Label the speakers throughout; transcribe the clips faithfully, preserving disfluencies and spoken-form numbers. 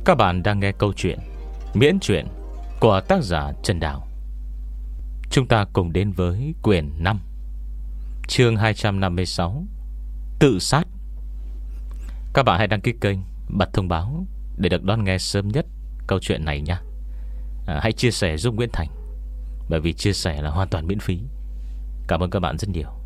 Speaker 1: Các bạn đang nghe câu chuyện Miễn truyện của tác giả Trần Đào. Chúng ta cùng đến với quyển năm, chương hai trăm năm mươi sáu, Tự sát. Các bạn hãy đăng ký kênh, bật thông báo để được đón nghe sớm nhất câu chuyện này nha. à, Hãy chia sẻ giúp Nguyễn Thành, bởi vì chia sẻ là hoàn toàn miễn phí. Cảm ơn các bạn rất nhiều.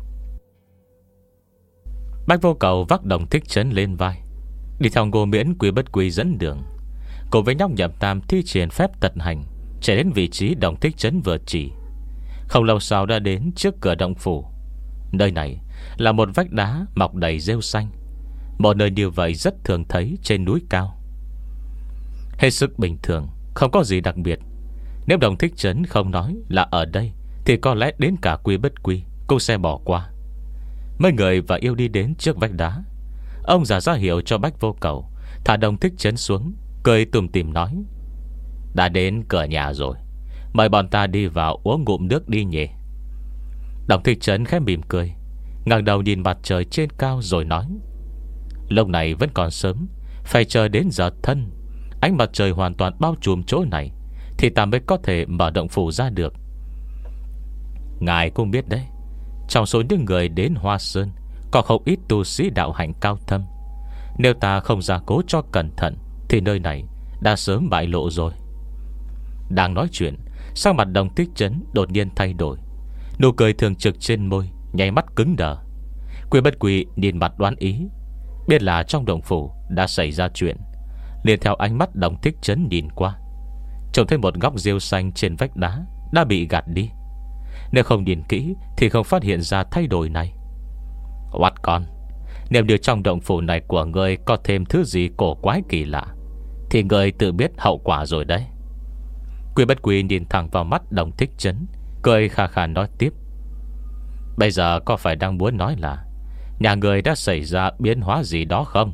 Speaker 1: Bách Vô Cầu vác Đồng Thích Trấn lên vai, đi theo Ngô Miễn Quý Bất Quý dẫn đường, cùng với nhóc Nhậm Tam thi triển phép tật hành, chạy đến vị trí Đồng Thích Trấn vừa chỉ. Không lâu sau đã đến trước cửa động phủ. Nơi này là một vách đá mọc đầy rêu xanh, một nơi như vậy rất thường thấy trên núi cao. Hết sức bình thường, không có gì đặc biệt. Nếu Đồng Thích Trấn không nói là ở đây, thì có lẽ đến cả Quý Bất Quý cũng sẽ bỏ qua. Mấy người và yêu đi đến trước vách đá. Ông già ra hiệu cho Bách Vô Cầu thả Đồng Thích Trấn xuống, cười tủm tỉm nói: đã đến cửa nhà rồi, mời bọn ta đi vào uống ngụm nước đi nhỉ. Đồng Thích Trấn khẽ mỉm cười, ngẩng đầu nhìn mặt trời trên cao rồi nói: lúc này vẫn còn sớm, phải chờ đến giờ thân, ánh mặt trời hoàn toàn bao trùm chỗ này thì ta mới có thể mở động phủ ra được. Ngài cũng biết đấy, trong số những người đến Hoa Sơn có không ít tu sĩ đạo hạnh cao thâm. Nếu ta không gia cố cho cẩn thận thì nơi này đã sớm bại lộ rồi. Đang nói chuyện, sắc mặt Đồng Thích Trấn đột nhiên thay đổi, nụ cười thường trực trên môi nháy mắt cứng đờ. Quý Bất Quý nhìn mặt đoán ý, biết là trong động phủ đã xảy ra chuyện, liền theo ánh mắt Đồng Thích Trấn nhìn qua, trông thấy một góc rêu xanh trên vách đá đã bị gạt đi. Nếu không nhìn kỹ thì không phát hiện ra thay đổi này. Oát con, nếu như trong động phủ này của ngươi có thêm thứ gì cổ quái kỳ lạ thì ngươi tự biết hậu quả rồi đấy. Quý Bất Quý nhìn thẳng vào mắt Đồng Thích Trấn, cười khà khà nói tiếp: bây giờ có phải đang muốn nói là nhà ngươi đã xảy ra biến hóa gì đó không?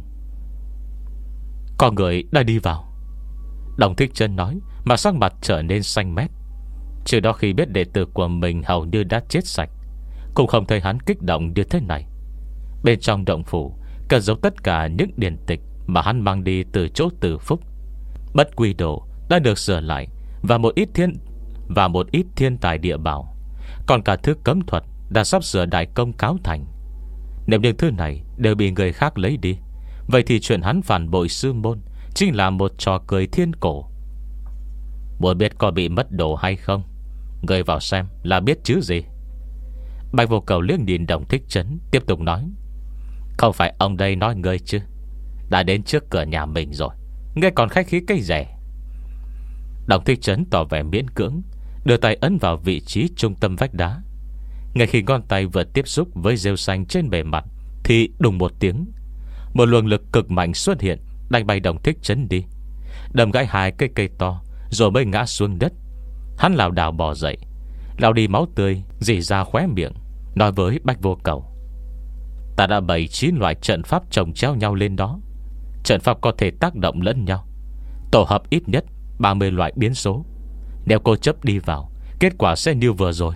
Speaker 1: Có người đã đi vào, Đồng Thích Trấn nói, mà sắc mặt trở nên xanh mét. Trước đó khi biết đệ tử của mình hầu như đã chết sạch, cũng không thấy hắn kích động như thế này. Bên trong động phủ cần giấu tất cả những điển tịch mà hắn mang đi từ chỗ Từ Phúc. Bất Quy Đồ đã được sửa lại, và một ít thiên Và một ít thiên tài địa bảo, còn cả thứ cấm thuật đã sắp sửa đại công cáo thành. Nếu những thứ này đều bị người khác lấy đi, vậy thì chuyện hắn phản bội sư môn chính là một trò cười thiên cổ. Muốn biết có bị mất đồ hay không, người vào xem là biết chứ gì. Bạch Vô Cầu liếc nhìn Đồng Thích Trấn, tiếp tục nói: không phải ông đây nói ngươi chứ, đã đến trước cửa nhà mình rồi, ngươi còn khách khí cây rẻ. Đồng Thích Trấn tỏ vẻ miễn cưỡng, đưa tay ấn vào vị trí trung tâm vách đá. Ngay khi ngón tay vừa tiếp xúc với rêu xanh trên bề mặt thì đùng một tiếng, một luồng lực cực mạnh xuất hiện, đánh bay Đồng Thích Trấn đi, đâm gãy hai cây cây to, rồi mới ngã xuống đất. Hắn lảo đảo bò dậy, lau đi máu tươi rỉ ra khóe miệng, nói với Bách Vô Cầu: ta đã bày chín loại trận pháp chồng chéo nhau lên đó. Trận pháp có thể tác động lẫn nhau, tổ hợp ít nhất ba mươi loại biến số. Nếu cô chấp đi vào, kết quả sẽ như vừa rồi.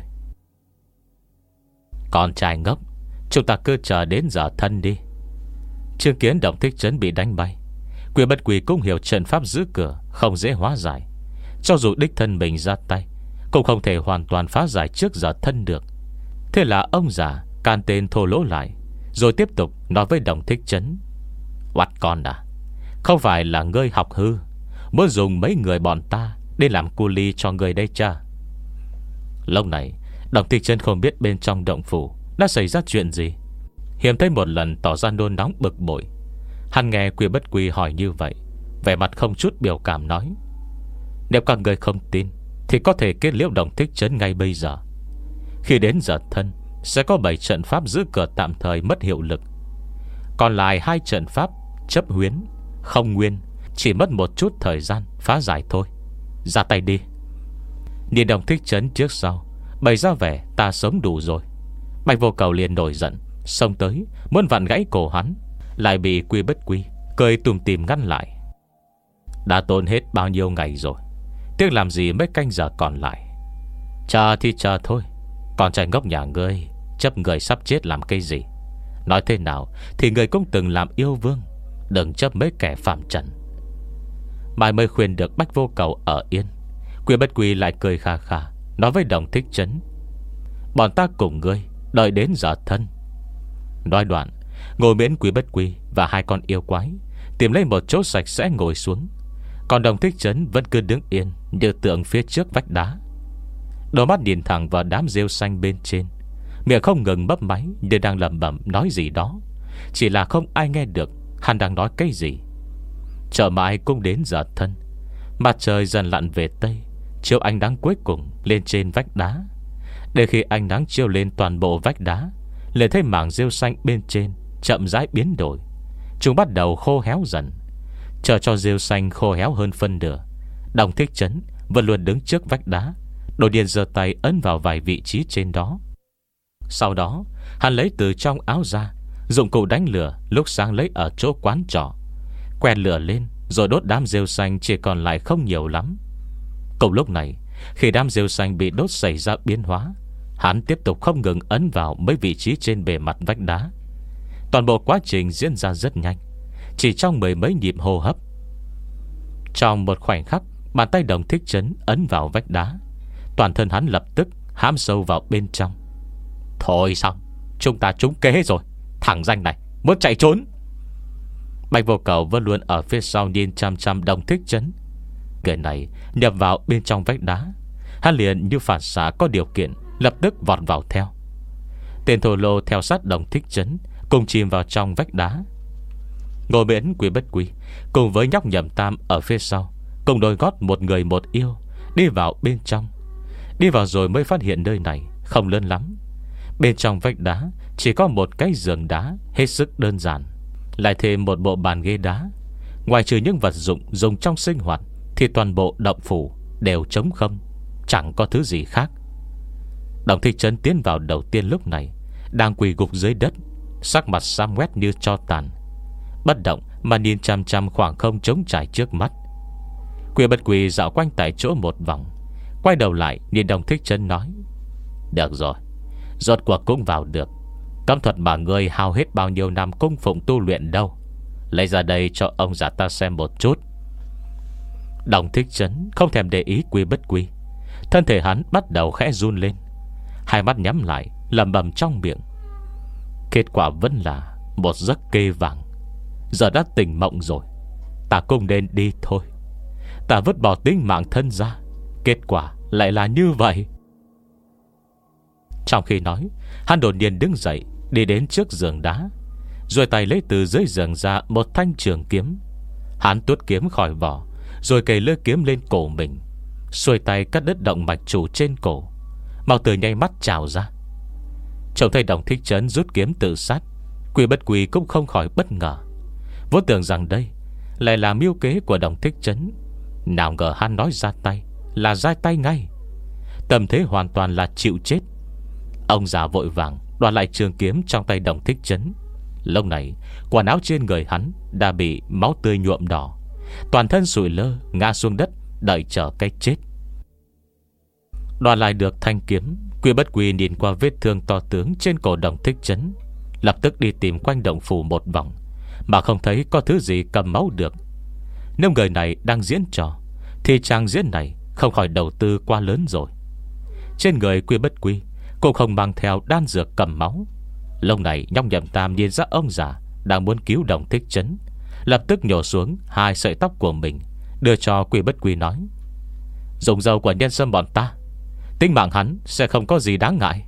Speaker 1: Con trai ngốc, chúng ta cứ chờ đến giờ thân đi. Chứng kiến Đồng Thích Trấn bị đánh bay, Quý Bất Quý cũng hiểu trận pháp giữ cửa không dễ hóa giải. Cho dù đích thân mình ra tay, cũng không thể hoàn toàn phá giải trước giờ thân được. Thế là ông già can tên thô lỗ lại, rồi tiếp tục nói với Đồng Thích Trấn: oắt con à, không phải là ngươi học hư, muốn dùng mấy người bọn ta để làm cu ly cho ngươi đây cha. Lúc này Đồng Thích Trấn không biết bên trong động phủ đã xảy ra chuyện gì, hiếm thấy một lần tỏ ra nôn nóng bực bội. Hắn nghe Quý Bất Quý hỏi như vậy, vẻ mặt không chút biểu cảm nói: nếu các người không tin thì có thể kết liễu Đồng Thích Trấn ngay bây giờ. Khi đến giờ thân, sẽ có bảy trận pháp giữ cửa tạm thời mất hiệu lực, còn lại hai trận pháp chấp huyến, không nguyên, chỉ mất một chút thời gian phá giải thôi. Ra tay đi. Nhìn Đồng Thích Trấn trước sau bày ra vẻ ta sống đủ rồi, Bạch Vô Cầu liền nổi giận, xông tới muốn vặn gãy cổ hắn, lại bị Quý Bất Quý cười tùm tìm ngăn lại. Đã tốn hết bao nhiêu ngày rồi, tiếc làm gì mấy canh giờ còn lại. Chờ thì chờ thôi, con trai ngốc nhà ngươi chấp người sắp chết làm cái gì? Nói thế nào thì người cũng từng làm yêu vương, đừng chấp mấy kẻ phạm trần. Mai mới khuyên được Bách Vô Cầu ở yên, Quy Bất Quy lại cười khà khà, nói với Đồng Thích Trấn: bọn ta cùng ngươi đợi đến giờ thân. Nói đoạn, Ngô Miễn, Quy Bất Quy và hai con yêu quái tìm lấy một chỗ sạch sẽ ngồi xuống. Còn Đồng Thích Trấn vẫn cứ đứng yên như tượng phía trước vách đá, đôi mắt nhìn thẳng vào đám rêu xanh bên trên, miệng không ngừng bấp máy như đang lẩm bẩm nói gì đó. Chỉ là không ai nghe được hắn đang nói cái gì. Chờ mãi cũng đến giờ thân, mặt trời dần lặn về tây, chiếu ánh nắng cuối cùng lên trên vách đá. Để khi ánh nắng chiếu lên toàn bộ vách đá, liền thấy mảng rêu xanh bên trên chậm rãi biến đổi. Chúng bắt đầu khô héo dần. Chờ cho rêu xanh khô héo hơn phân nửa, Đồng Thích Trấn vẫn luôn đứng trước vách đá, đột nhiên giơ tay ấn vào vài vị trí trên đó. Sau đó hắn lấy từ trong áo ra dụng cụ đánh lửa lúc sáng lấy ở chỗ quán trọ, quẹt lửa lên rồi đốt đám rêu xanh chỉ còn lại không nhiều lắm. Cùng lúc này, khi đám rêu xanh bị đốt xảy ra biến hóa, hắn tiếp tục không ngừng ấn vào mấy vị trí trên bề mặt vách đá. Toàn bộ quá trình diễn ra rất nhanh, chỉ trong mười mấy nhịp hô hấp. Trong một khoảnh khắc, bàn tay Đồng Thích Trấn ấn vào vách đá, toàn thân hắn lập tức hãm sâu vào bên trong. Thôi xong, chúng ta trúng kế rồi. Thằng danh này muốn chạy trốn. Bạch Vô Cầu vẫn luôn ở phía sau nhìn chăm chăm Đồng Thích Trấn. Người này nhập vào bên trong vách đá, hắn liền như phản xạ có điều kiện lập tức vọt vào theo. Tên thổ lô theo sát Đồng Thích Trấn cùng chìm vào trong vách đá. Ngô Miễn, Quy Bất Quy cùng với nhóc Nhậm Tam ở phía sau, cùng đôi gót một người một yêu đi vào bên trong. Đi vào rồi mới phát hiện nơi này không lớn lắm. Bên trong vách đá chỉ có một cái giường đá hết sức đơn giản, lại thêm một bộ bàn ghế đá. Ngoài trừ những vật dụng dùng trong sinh hoạt thì toàn bộ động phủ đều trống không, chẳng có thứ gì khác. Đồng Thích Trấn tiến vào đầu tiên lúc này đang quỳ gục dưới đất, sắc mặt xám ngoét như tro tàn, bất động mà nhìn chăm chăm khoảng không trống trải trước mắt. Quy Bất Quy dạo quanh tại chỗ một vòng, quay đầu lại nhìn Đồng Thích Trấn nói: được rồi, rốt cuộc cũng vào được. Cấm thuật mà ngươi hao hết bao nhiêu năm cung phụng tu luyện đâu, lấy ra đây cho ông già ta xem một chút. Đồng Thích Trấn không thèm để ý Quy Bất Quy, thân thể hắn bắt đầu khẽ run lên, hai mắt nhắm lại lẩm bẩm trong miệng. Kết quả vẫn là một giấc kê vàng. Giờ đã tỉnh mộng rồi, ta cũng nên đi thôi. Ta vứt bỏ tính mạng thân ra, kết quả lại là như vậy. Trong khi nói, hắn đột nhiên đứng dậy, đi đến trước giường đá, rồi tay lấy từ dưới giường ra một thanh trường kiếm. Hắn tuốt kiếm khỏi vỏ, rồi cày lưỡi kiếm lên cổ mình, xuôi tay cắt đứt động mạch chủ trên cổ. Máu tươi nháy mắt trào ra. Trông thấy Đồng Thích Trấn rút kiếm tự sát, Quy Bất Quy cũng không khỏi bất ngờ. Vốn tưởng rằng đây lại là mưu kế của Đồng Thích Trấn, nào ngờ hắn nói ra tay là ra tay ngay. Tâm thế hoàn toàn là chịu chết. Ông già vội vàng đoạt lại trường kiếm trong tay Đồng Thích Trấn. Lúc này quần áo trên người hắn đã bị máu tươi nhuộm đỏ, toàn thân sụi lơ ngã xuống đất đợi chờ cái chết. Đoạt lại được thanh kiếm, Quy Bất Quy nhìn qua vết thương to tướng trên cổ Đồng Thích Trấn, lập tức đi tìm quanh động phủ một vòng, mà không thấy có thứ gì cầm máu được. Nếu người này đang diễn trò thì trang diễn này không khỏi đầu tư quá lớn rồi. Trên người Quy Bất Quy cũng không mang theo đan dược cầm máu. Lúc này nhóc Nhậm Tam nhìn ra ông già đang muốn cứu Đồng Thích Trấn, lập tức nhổ xuống hai sợi tóc của mình, đưa cho Quy Bất Quy nói: dùng dầu của nhân sâm bọn ta, tính mạng hắn sẽ không có gì đáng ngại.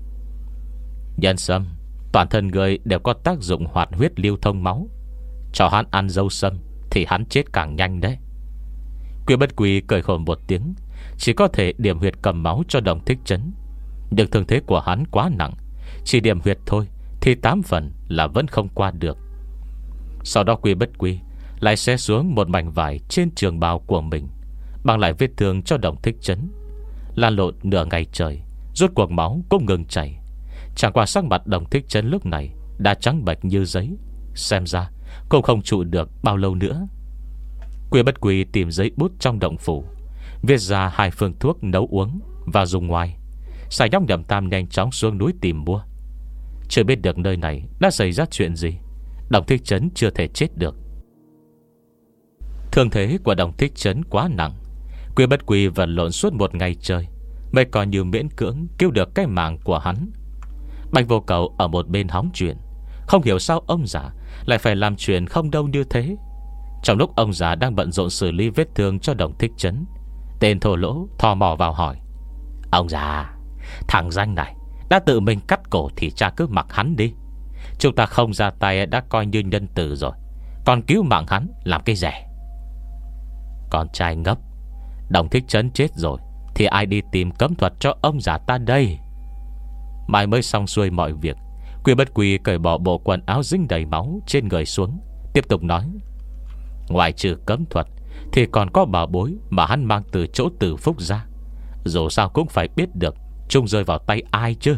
Speaker 1: Nhân sâm, toàn thân người đều có tác dụng hoạt huyết lưu thông máu, cho hắn ăn dâu sâm thì hắn chết càng nhanh đấy. Quy Bất Quy cười khổ một tiếng, chỉ có thể điểm huyệt cầm máu cho Đồng Thích Trấn. Nhưng thương thế của hắn quá nặng, chỉ điểm huyệt thôi thì tám phần là vẫn không qua được. Sau đó Quy Bất Quy lại xé xuống một mảnh vải trên trường bào của mình, băng lại vết thương cho Đồng Thích Trấn. Lan lộn nửa ngày trời, rốt cuộc máu cũng ngừng chảy. Chẳng qua sắc mặt Đồng Thích Trấn lúc này đã trắng bệch như giấy, xem ra cũng không trụ được bao lâu nữa. Quy Bất Quy tìm giấy bút trong động phủ, viết ra hai phương thuốc nấu uống và dùng ngoài. Sai nhóc Nhậm Tam nhanh chóng xuống núi tìm mua. Chưa biết được nơi này đã xảy ra chuyện gì, Đồng Thích Trấn chưa thể chết được. Thương thế của Đồng Thích Trấn quá nặng, Quy Bất Quy vật lộn suốt một ngày trời mới còn như miễn cưỡng cứu được cái mạng của hắn. Bạch Vô Cầu ở một bên hóng chuyện, không hiểu sao ông già lại phải làm chuyện không đâu như thế. Trong lúc ông già đang bận rộn xử lý vết thương cho Đồng Thích Trấn, tên thô lỗ thò mò vào hỏi: Ông già, thằng danh này đã tự mình cắt cổ thì cha cứ mặc hắn đi. Chúng ta không ra tay đã coi như nhân từ rồi, còn cứu mạng hắn làm cái rẻ. Con trai ngốc, Đồng Thích Trấn chết rồi thì ai đi tìm cấm thuật cho ông già ta đây? Mai mới xong xuôi mọi việc, Quy Bất Quy cởi bỏ bộ quần áo dính đầy máu trên người xuống, tiếp tục nói: Ngoài trừ cấm thuật thì còn có bảo bối mà hắn mang từ chỗ Tử Phúc ra. Dù sao cũng phải biết được chung rơi vào tay ai chứ.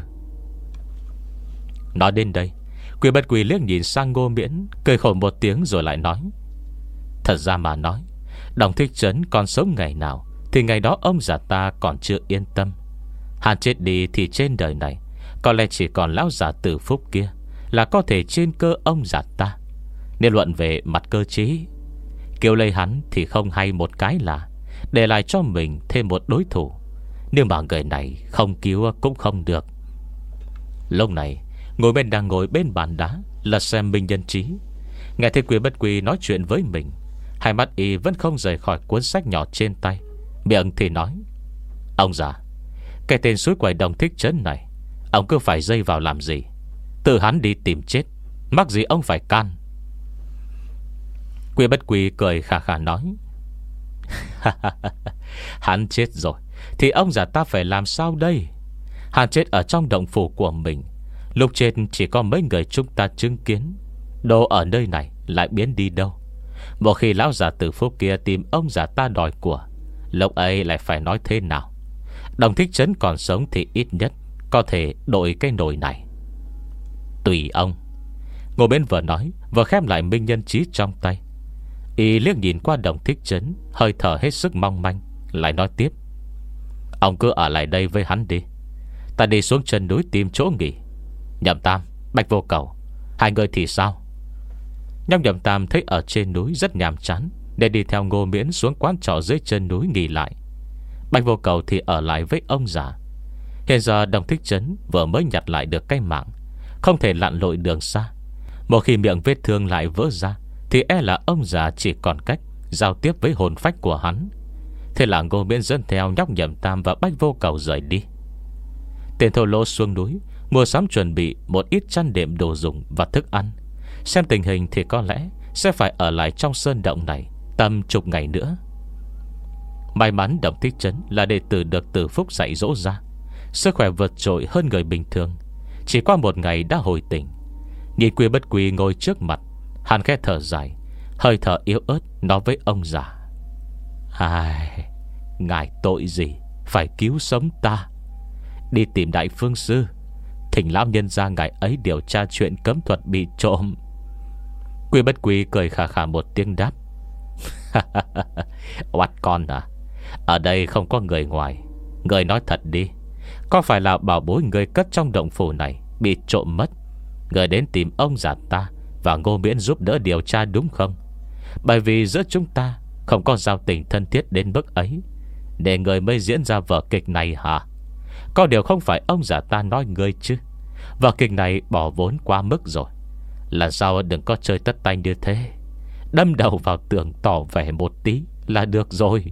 Speaker 1: Nói đến đây, Quy Bất Quy liếc nhìn sang Ngô Miễn, cười khổ một tiếng rồi lại nói: Thật ra mà nói, Đồng Thích Trấn còn sống ngày nào thì ngày đó ông già ta còn chưa yên tâm. Hắn chết đi thì trên đời này có lẽ chỉ còn lão già Tử Phúc kia là có thể trên cơ ông già ta. Nên luận về mặt cơ trí, kêu lấy hắn thì không hay một cái là để lại cho mình thêm một đối thủ. Nhưng mà người này không cứu cũng không được. Lúc này ngồi bên đang ngồi bên bàn đá là xem Minh Nhân Trí, nghe thấy Quy Bất Quy nói chuyện với mình, hai mắt y vẫn không rời khỏi cuốn sách nhỏ trên tay, miệng thì nói: Ông già, cái tên suối quậy Đồng Thích Trấn này, ông cứ phải dây vào làm gì? Tự hắn đi tìm chết, mắc gì ông phải can? Quy Bất Quy cười khà khà nói: Hắn chết rồi thì ông già ta phải làm sao đây? Hắn chết ở trong động phủ của mình, lúc chết chỉ có mấy người chúng ta chứng kiến. Đồ ở nơi này lại biến đi đâu? Một khi lão già Tử Phúc kia tìm ông già ta đòi của, lúc ấy lại phải nói thế nào? Đồng Thích Trấn còn sống thì ít nhất có thể đổi cái nồi này. Tùy ông. Ngồi bên vừa nói vừa khép lại Minh Nhân Trí trong tay. Y liếc nhìn qua Đồng Thích Trấn, hơi thở hết sức mong manh, lại nói tiếp: Ông cứ ở lại đây với hắn đi, ta đi xuống chân núi tìm chỗ nghỉ. Nhậm Tam, Bạch Vô Cầu, hai người thì sao? Nhóc Nhậm Tam thấy ở trên núi rất nhàm chán, để đi theo Ngô Miễn xuống quán trọ dưới chân núi nghỉ lại. Bạch Vô Cầu thì ở lại với ông già. Hiện giờ Đồng Thích Trấn vừa mới nhặt lại được cái mạng, không thể lặn lội đường xa. Một khi miệng vết thương lại vỡ ra thì e là ông già chỉ còn cách giao tiếp với hồn phách của hắn. Thế là Ngô Miễn dẫn theo nhóc Nhậm Tam và Bạch Vô Cầu rời đi. Tên thô lỗ xuống núi mua sắm chuẩn bị một ít chăn đệm, đồ dùng và thức ăn. Xem tình hình thì có lẽ sẽ phải ở lại trong sơn động này tầm chục ngày nữa. May mắn Đồng Thích Trấn là đệ tử được Tử Phúc dạy dỗ ra, sức khỏe vượt trội hơn người bình thường. Chỉ qua một ngày đã hồi tỉnh. Nhìn Quy Bất Quy ngồi trước mặt, hắn khẽ thở dài, hơi thở yếu ớt nói với ông già: Ai, ngài tội gì phải cứu sống ta? Đi tìm Đại Phương Sư, thỉnh lão nhân ra ngài ấy điều tra chuyện cấm thuật bị trộm. Quy Bất Quy cười khà khà một tiếng đáp: Oát con à, ở đây không có người ngoài. Người nói thật đi, có phải là bảo bối người cất trong động phủ này bị trộm mất? Người đến tìm ông già ta và Ngô Miễn giúp đỡ điều tra đúng không? Bởi vì giữa chúng ta không có giao tình thân thiết đến mức ấy, để người mới diễn ra vở kịch này hả? Có điều không phải ông già ta nói ngươi chứ? Vở kịch này bỏ vốn quá mức rồi. Lần sau đừng có chơi tất tay như thế. Đâm đầu vào tường tỏ vẻ một tí là được rồi.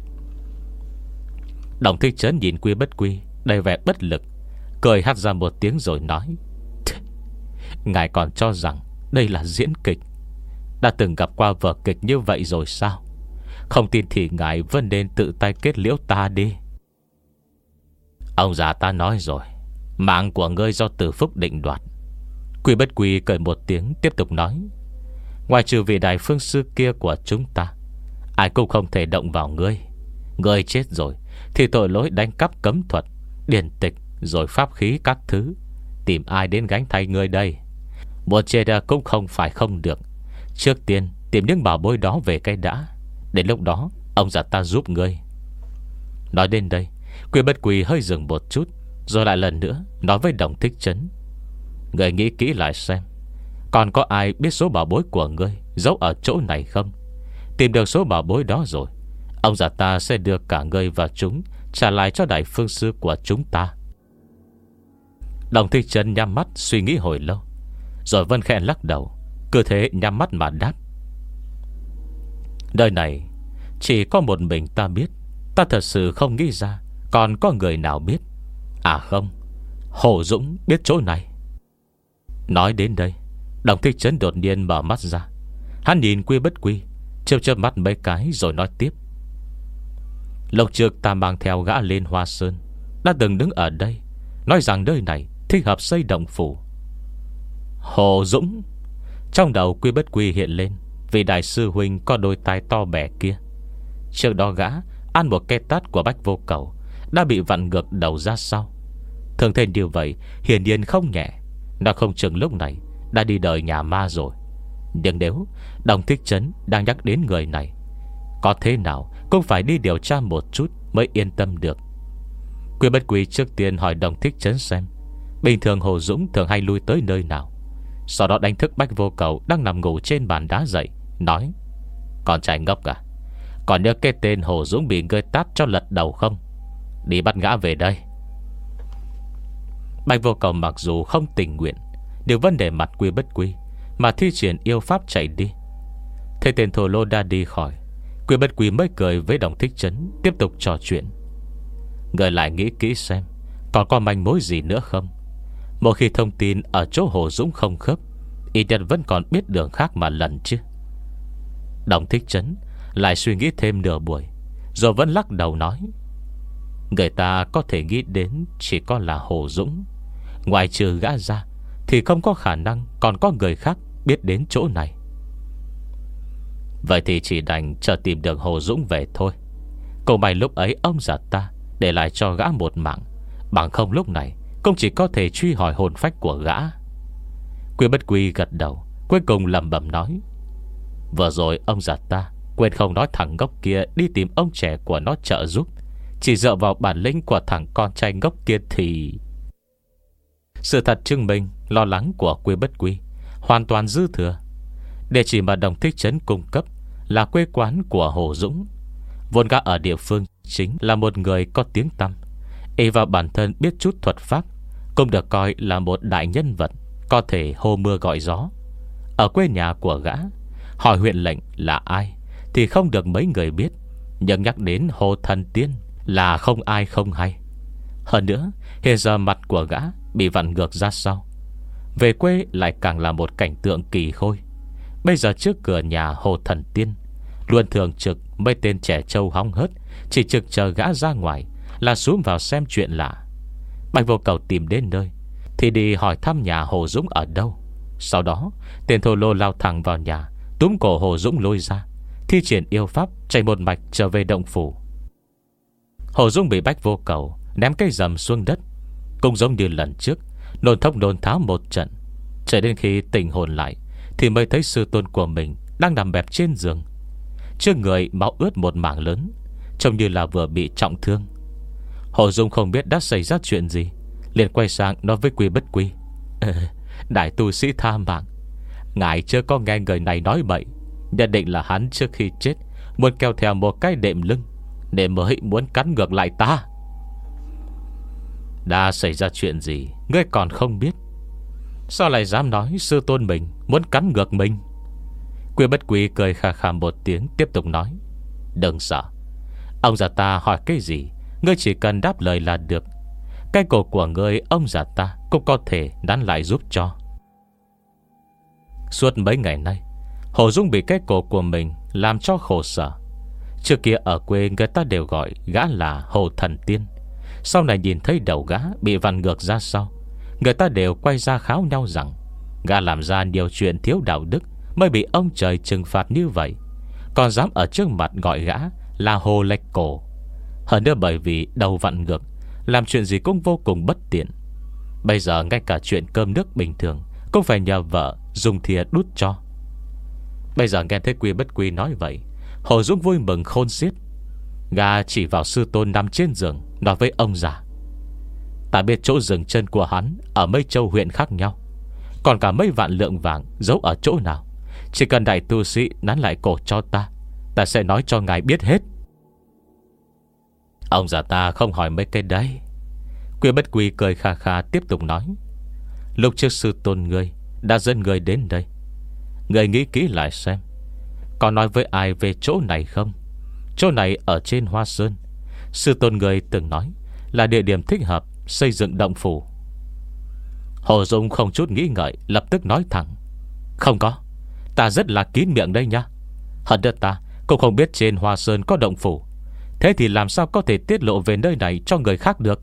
Speaker 1: Đồng Thích Trấn nhìn Quy Bất Quy đầy vẻ bất lực, cười hắt ra một tiếng rồi nói: Ngài còn cho rằng đây là diễn kịch? Đã từng gặp qua vở kịch như vậy rồi sao? Không tin thì ngài vẫn nên tự tay kết liễu ta đi. Ông già ta nói rồi, mạng của ngươi do Tử Phúc định đoạt. Quy Bất Quy cười một tiếng tiếp tục nói: Ngoài trừ vị Đại Phương Sư kia của chúng ta, ai cũng không thể động vào ngươi. Ngươi chết rồi thì tội lỗi đánh cắp cấm thuật, điển tịch, rồi pháp khí các thứ, tìm ai đến gánh thay ngươi đây? Muốn chết cũng không phải không được. Trước tiên tìm những bảo bối đó về cái đã, đến lúc đó ông già ta giúp ngươi. Nói đến đây, Quy Bất Quy hơi dừng một chút, rồi lại lần nữa nói với Đồng Thích Trấn: Ngươi nghĩ kỹ lại xem, còn có ai biết số bảo bối của ngươi giấu ở chỗ này không? Tìm được số bảo bối đó rồi, ông già ta sẽ đưa cả ngươi và chúng trả lại cho đại phương sư của chúng ta. Đồng Thích Trấn nhắm mắt suy nghĩ hồi lâu, rồi Vân khẽ lắc đầu, cứ thế nhắm mắt mà đáp: Đời này chỉ có một mình ta biết. Ta thật sự không nghĩ ra còn có người nào biết. À không, Hồ Dũng biết chỗ này. Nói đến đây, Đồng Thích Trấn đột nhiên mở mắt ra. Hắn nhìn Quy Bất Quy, chớp chớp mắt mấy cái rồi nói tiếp: Lúc trước ta mang theo gã lên Hoa Sơn, đã từng đứng ở đây nói rằng nơi này thích hợp xây động phủ. Hồ Dũng. Trong đầu Quy Bất Quy hiện lên vì đại sư huynh có đôi tai to bẻ kia. Trước đó gã ăn một cái tát của Bách Vô Cầu, đã bị vặn ngược đầu ra sau. Thường thế như vậy hiển nhiên không nhẹ. Nó không chừng lúc này đã đi đời nhà ma rồi. Nhưng nếu Đồng Thích Trấn đang nhắc đến người này, có thế nào cũng phải đi điều tra một chút mới yên tâm được. Quy Bất Quy trước tiên hỏi Đồng Thích Trấn xem bình thường Hồ Dũng thường hay lui tới nơi nào. Sau đó đánh thức Bách Vô Cầu đang nằm ngủ trên bàn đá dậy, nói: Con trai ngốc à, còn nhớ cái tên Hồ Dũng bị ngươi tát cho lật đầu không? Đi bắt gã về đây. Bách Vô Cầu mặc dù không tình nguyện, nhưng vấn đề mặt Quy Bất Quy mà thi triển yêu pháp chạy đi. Thế tên thổ lô đã đi khỏi, Quy Bất Quy mới cười với Đồng Thích Trấn, tiếp tục trò chuyện: Người lại nghĩ kỹ xem còn có manh mối gì nữa không. Một khi thông tin ở chỗ Hồ Dũng không khớp, y nhân vẫn còn biết đường khác mà lần chứ. Đồng Thích Trấn lại suy nghĩ thêm nửa buổi, rồi vẫn lắc đầu nói: Người ta có thể nghĩ đến chỉ có là Hồ Dũng. Ngoài trừ gã ra thì không có khả năng còn có người khác biết đến chỗ này. Vậy thì chỉ đành chờ tìm được Hồ Dũng về thôi. Cậu may lúc ấy ông già ta để lại cho gã một mạng, bằng không lúc này cũng chỉ có thể truy hỏi hồn phách của gã. Quy Bất Quy gật đầu, cuối cùng lẩm bẩm nói: Vừa rồi ông già ta quên không nói thằng ngốc kia đi tìm ông trẻ của nó trợ giúp. Chỉ dựa vào bản lĩnh của thằng con trai ngốc kia thì... Sự thật chứng minh lo lắng của Quy Bất Quy hoàn toàn dư thừa. Địa chỉ mà Đồng Thích Trấn cung cấp là quê quán của Hồ Dũng. Vốn gã ở địa phương chính là một người có tiếng tăm, y vào bản thân biết chút thuật pháp, cũng được coi là một đại nhân vật, có thể hô mưa gọi gió. Ở quê nhà của gã, hỏi huyện lệnh là ai thì không được mấy người biết, nhưng nhắc đến Hồ Thần Tiên là không ai không hay. Hơn nữa, hiện giờ mặt của gã bị vặn ngược ra sau, về quê lại càng là một cảnh tượng kỳ khôi. Bây giờ trước cửa nhà Hồ Thần Tiên luôn thường trực mấy tên trẻ trâu hóng hớt, chỉ trực chờ gã ra ngoài là xuống vào xem chuyện lạ. Bạch Vô Cầu tìm đến nơi thì đi hỏi thăm nhà Hồ Dũng ở đâu. Sau đó tên thô lô lao thẳng vào nhà, túm cổ Hồ Dũng lôi ra, thi triển yêu pháp chạy một mạch trở về động phủ. Hồ Dũng bị Bách Vô Cầu ném cây rầm xuống đất, cũng giống như lần trước, nôn thốc nôn tháo một trận. Cho đến khi tỉnh hồn lại thì mới thấy sư tôn của mình đang nằm bẹp trên giường, trước người máu ướt một mảng lớn, trông như là vừa bị trọng thương. Hồ Dung không biết đã xảy ra chuyện gì, liền quay sang nói với Quy Bất Quy: ờ, Đại tu sĩ tha mạng, ngài chưa có nghe người này nói bậy. Nhận định là hắn trước khi chết muốn kéo theo một cái đệm lưng, để mới muốn cắn ngược lại ta. Đã xảy ra chuyện gì ngươi còn không biết, sao lại dám nói sư tôn mình muốn cắn ngược mình? Quy Bất Quy cười khà khà một tiếng, tiếp tục nói: Đừng sợ, ông già ta hỏi cái gì ngươi chỉ cần đáp lời là được. Cái cổ của ngươi ông già ta cũng có thể nắn lại giúp cho. Suốt mấy ngày nay, Hồ Dung bị cái cổ của mình làm cho khổ sở. Trước kia ở quê người ta đều gọi gã là Hồ Thần Tiên. Sau này nhìn thấy đầu gã bị vặn ngược ra sau, người ta đều quay ra kháo nhau rằng gã làm ra nhiều chuyện thiếu đạo đức mới bị ông trời trừng phạt như vậy, còn dám ở trước mặt gọi gã là Hồ Lệch Cổ. Hơn nữa bởi vì đầu vặn ngược, làm chuyện gì cũng vô cùng bất tiện. Bây giờ ngay cả chuyện cơm nước bình thường cũng phải nhờ vợ dùng thìa đút cho. Bây giờ nghe thấy Quy Bất Quy nói vậy, Hồ Dũng vui mừng khôn xiết. Gã chỉ vào sư tôn nằm trên giường, nói với ông già: Ta biết chỗ dừng chân của hắn ở mấy châu huyện khác nhau, còn cả mấy vạn lượng vàng giấu ở chỗ nào. Chỉ cần đại tu sĩ nắn lại cổ cho ta, ta sẽ nói cho ngài biết hết. Ông già ta không hỏi mấy cái đấy. Quy Bất Quy cười kha kha tiếp tục nói: Lúc trước sư tôn ngươi đã dẫn ngươi đến đây, ngươi nghĩ kỹ lại xem, có nói với ai về chỗ này không? Chỗ này ở trên Hoa Sơn. Sư tôn ngươi từng nói là địa điểm thích hợp xây dựng động phủ. Hồ Dung không chút nghĩ ngợi lập tức nói thẳng: Không có, ta rất là kín miệng đây nha. Hơn nữa ta cũng không biết trên Hoa Sơn có động phủ. Thế thì làm sao có thể tiết lộ về nơi này cho người khác được?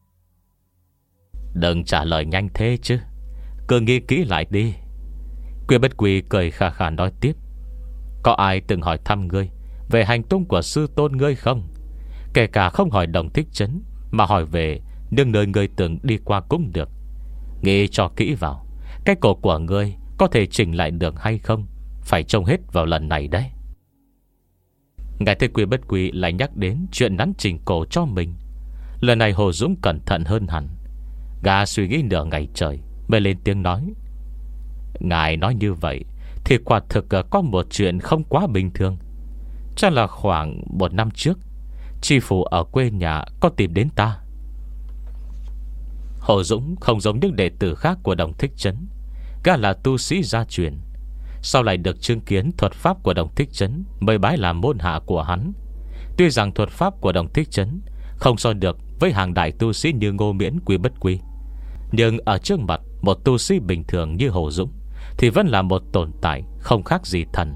Speaker 1: Đừng trả lời nhanh thế chứ, cứ nghĩ kỹ lại đi. Quy Bất Quy cười khà khà nói tiếp: Có ai từng hỏi thăm ngươi về hành tung của sư tôn ngươi không? Kể cả không hỏi Đồng Thích Trấn, mà hỏi về những nơi ngươi từng đi qua cũng được. Nghĩ cho kỹ vào, cái cổ của ngươi có thể chỉnh lại được hay không, phải trông hết vào lần này đấy. Ngài thấy Quy Bất Quy lại nhắc đến chuyện nắn chỉnh cổ cho mình. Lần này Hồ Dũng cẩn thận hơn hẳn. Gã suy nghĩ nửa ngày trời mới lên tiếng nói: Ngài nói như vậy thì quả thực có một chuyện không quá bình thường. Chắc là khoảng một năm trước, tri phủ ở quê nhà có tìm đến ta. Hồ Dũng không giống những đệ tử khác của Đồng Thích Trấn. Gã là tu sĩ gia truyền, sau lại được chứng kiến thuật pháp của Đồng Thích Trấn mới bái làm môn hạ của hắn. Tuy rằng thuật pháp của Đồng Thích Trấn không so được với hàng đại tu sĩ như Ngô Miễn, Quy Bất Quy, nhưng ở trước mặt một tu sĩ bình thường như Hồ Dũng thì vẫn là một tồn tại không khác gì thần.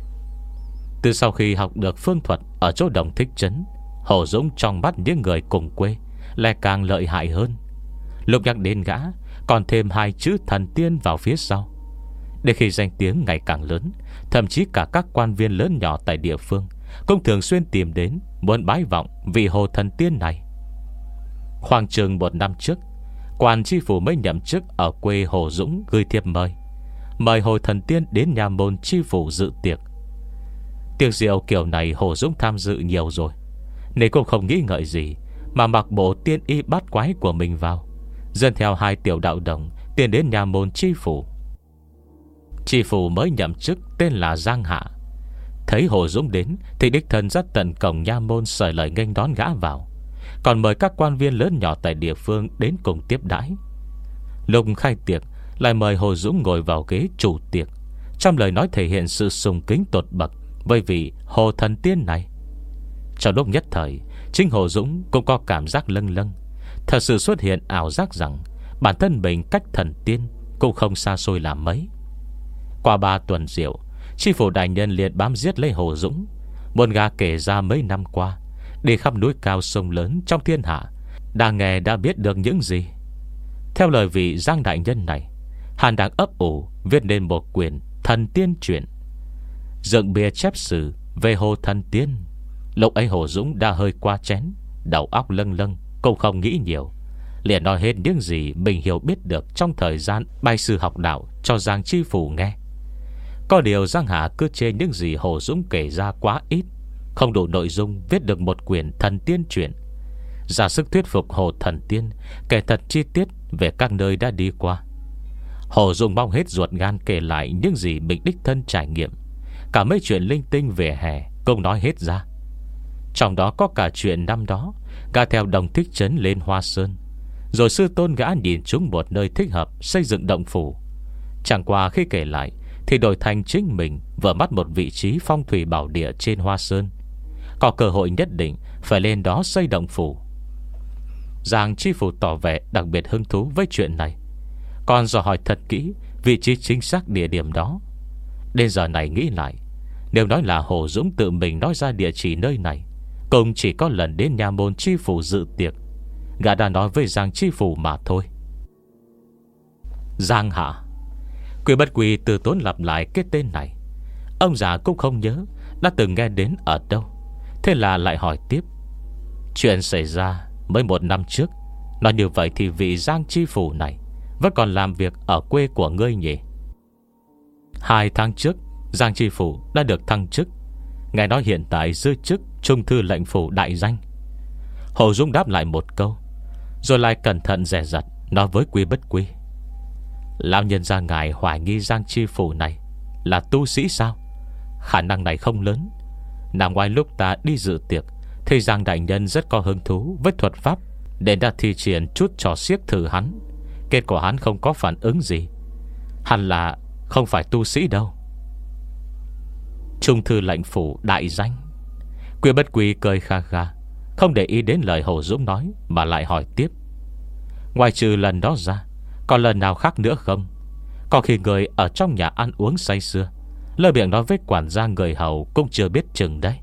Speaker 1: Từ sau khi học được phương thuật ở chỗ Đồng Thích Trấn, Hồ Dũng trong mắt những người cùng quê lại càng lợi hại hơn. Lúc nhắc đến gã còn thêm hai chữ thần tiên vào phía sau. Để khi danh tiếng ngày càng lớn, thậm chí cả các quan viên lớn nhỏ tại địa phương cũng thường xuyên tìm đến, muốn bái vọng vị Hồ thần tiên này. Khoảng chừng một năm trước, quan tri phủ mới nhậm chức ở quê Hồ Dũng gửi thiệp mời, mời Hồ thần tiên đến nhà môn tri phủ dự tiệc. Tiệc rượu kiểu này Hồ Dũng tham dự nhiều rồi, nên cũng không nghĩ ngợi gì mà mặc bộ tiên y bát quái của mình vào, dẫn theo hai tiểu đạo đồng tiến đến nhà môn tri phủ. Tri phủ mới nhậm chức tên là Giang Hạ, thấy Hồ Dũng đến thì đích thân dắt tận cổng nha môn sởi lời nghênh đón gã vào, còn mời các quan viên lớn nhỏ tại địa phương đến cùng tiếp đãi. Lúc khai tiệc lại mời Hồ Dũng ngồi vào ghế chủ tiệc, trong lời nói thể hiện sự sùng kính tột bậc với vị Hồ thần tiên này. Trong lúc nhất thời, chính Hồ Dũng cũng có cảm giác lâng lâng, thật sự xuất hiện ảo giác rằng bản thân mình cách thần tiên cũng không xa xôi làm mấy. Qua ba tuần rượu, tri phủ đại nhân liền bám giết lấy Hồ Dũng. Một gã kể ra mấy năm qua đi khắp núi cao sông lớn trong thiên hạ, đã nghe đã biết được những gì. Theo lời vị Giang đại nhân này, hắn đang ấp ủ viết nên một quyển thần tiên truyện, dựng bìa chép sử về Hồ thần tiên. Lúc ấy Hồ Dũng đã hơi qua chén, đầu óc lâng lâng, cũng không nghĩ nhiều, liền nói hết những gì mình hiểu biết được trong thời gian bái sư học đạo cho Giang tri phủ nghe. Có điều Giang Hạ cứ chê những gì Hồ Dũng kể ra quá ít, không đủ nội dung viết được một quyển thần tiên truyện, ra sức thuyết phục Hồ thần tiên kể thật chi tiết về các nơi đã đi qua. Hồ Dũng mong hết ruột gan kể lại những gì mình đích thân trải nghiệm, cả mấy chuyện linh tinh về hè cũng nói hết ra. Trong đó có cả chuyện năm đó gã theo Đồng Thích Trấn lên Hoa Sơn, rồi sư tôn gã nhìn chúng một nơi thích hợp xây dựng động phủ. Chẳng qua khi kể lại thì đổi thành chính mình vừa mắt một vị trí phong thủy bảo địa trên Hoa Sơn, có cơ hội nhất định phải lên đó xây động phủ. Giang tri phủ tỏ vẻ đặc biệt hứng thú với chuyện này, còn dò hỏi thật kỹ vị trí chính xác địa điểm đó. Đến giờ này nghĩ lại, nếu nói là Hồ Dũng tự mình nói ra địa chỉ nơi này, cũng chỉ có lần đến nhà môn tri phủ dự tiệc, gã đã nói với Giang tri phủ mà thôi. Giang Hạ. Quy Bất Quy từ tốn lặp lại cái tên này. Ông già cũng không nhớ đã từng nghe đến ở đâu, thế là lại hỏi tiếp: Chuyện xảy ra mới một năm trước. Nói như vậy thì vị Giang tri phủ này vẫn còn làm việc ở quê của ngươi nhỉ? Hai tháng trước Giang tri phủ đã được thăng chức, ngài nói hiện tại giữ chức trung thư lệnh phủ đại danh. Hồ Dũng đáp lại một câu, rồi lại cẩn thận dè dặt nói với Quy Bất Quy: Lão nhân gia ngài hoài nghi Giang tri phủ này là tu sĩ sao? Khả năng này không lớn. Năm ngoài lúc ta đi dự tiệc thì Giang đại nhân rất có hứng thú với thuật pháp, nên đã thi triển chút trò xiếc thử hắn. Kết quả hắn không có phản ứng gì. Hẳn là không phải tu sĩ đâu. Trung thư lệnh phủ đại danh. Quy Bất Quy cười kha kha, không để ý đến lời Hồ Dũng nói, mà lại hỏi tiếp: Ngoài trừ lần đó ra, còn lần nào khác nữa không? Có khi người ở trong nhà ăn uống say sưa, lời miệng nói với quản gia người hầu cũng chưa biết chừng đấy.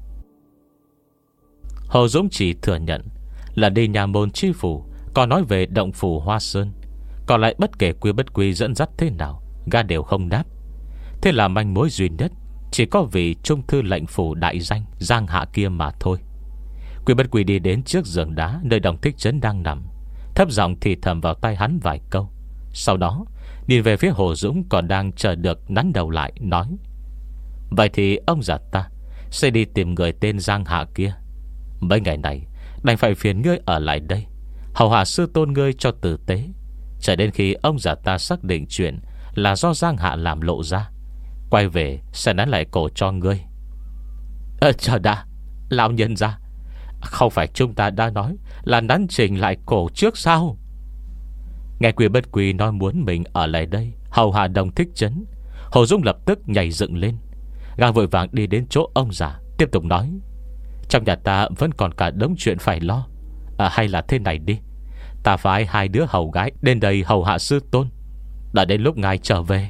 Speaker 1: Hồ Dũng chỉ thừa nhận là đi nhà môn chi phủ, còn nói về động phủ Hoa Sơn. Còn lại bất kể Quy Bất Quy dẫn dắt thế nào, gã đều không đáp. Thế là manh mối duy nhất chỉ có vị trung thư lệnh phủ đại danh Giang Hạ kia mà thôi. Quy Bất Quy đi đến trước giường đá nơi Đồng Thích Trấn đang nằm, thấp giọng thì thầm vào tai hắn vài câu. Sau đó nhìn về phía Hồ Dũng còn đang chờ được nắn đầu lại, nói: Vậy thì ông già ta sẽ đi tìm người tên Giang Hạ kia. Mấy ngày này đành phải phiền ngươi ở lại đây, hầu hạ sư tôn ngươi cho tử tế, chờ đến khi ông già ta xác định chuyện là do Giang Hạ làm lộ ra, quay về sẽ nắn lại cổ cho ngươi. Ờ chờ đã, lão nhân ra, không phải chúng ta đã nói là nắn chỉnh lại cổ trước sao? Nghe Quy Bất Quy nói muốn mình ở lại đây hầu hạ Đồng Thích Trấn, Hồ Dũng lập tức nhảy dựng lên. Gã vội vàng đi đến chỗ ông già, tiếp tục nói: Trong nhà ta vẫn còn cả đống chuyện phải lo. À, hay là thế này đi, ta phái hai đứa hầu gái đến đây hầu hạ sư tôn, đã đến lúc ngài trở về.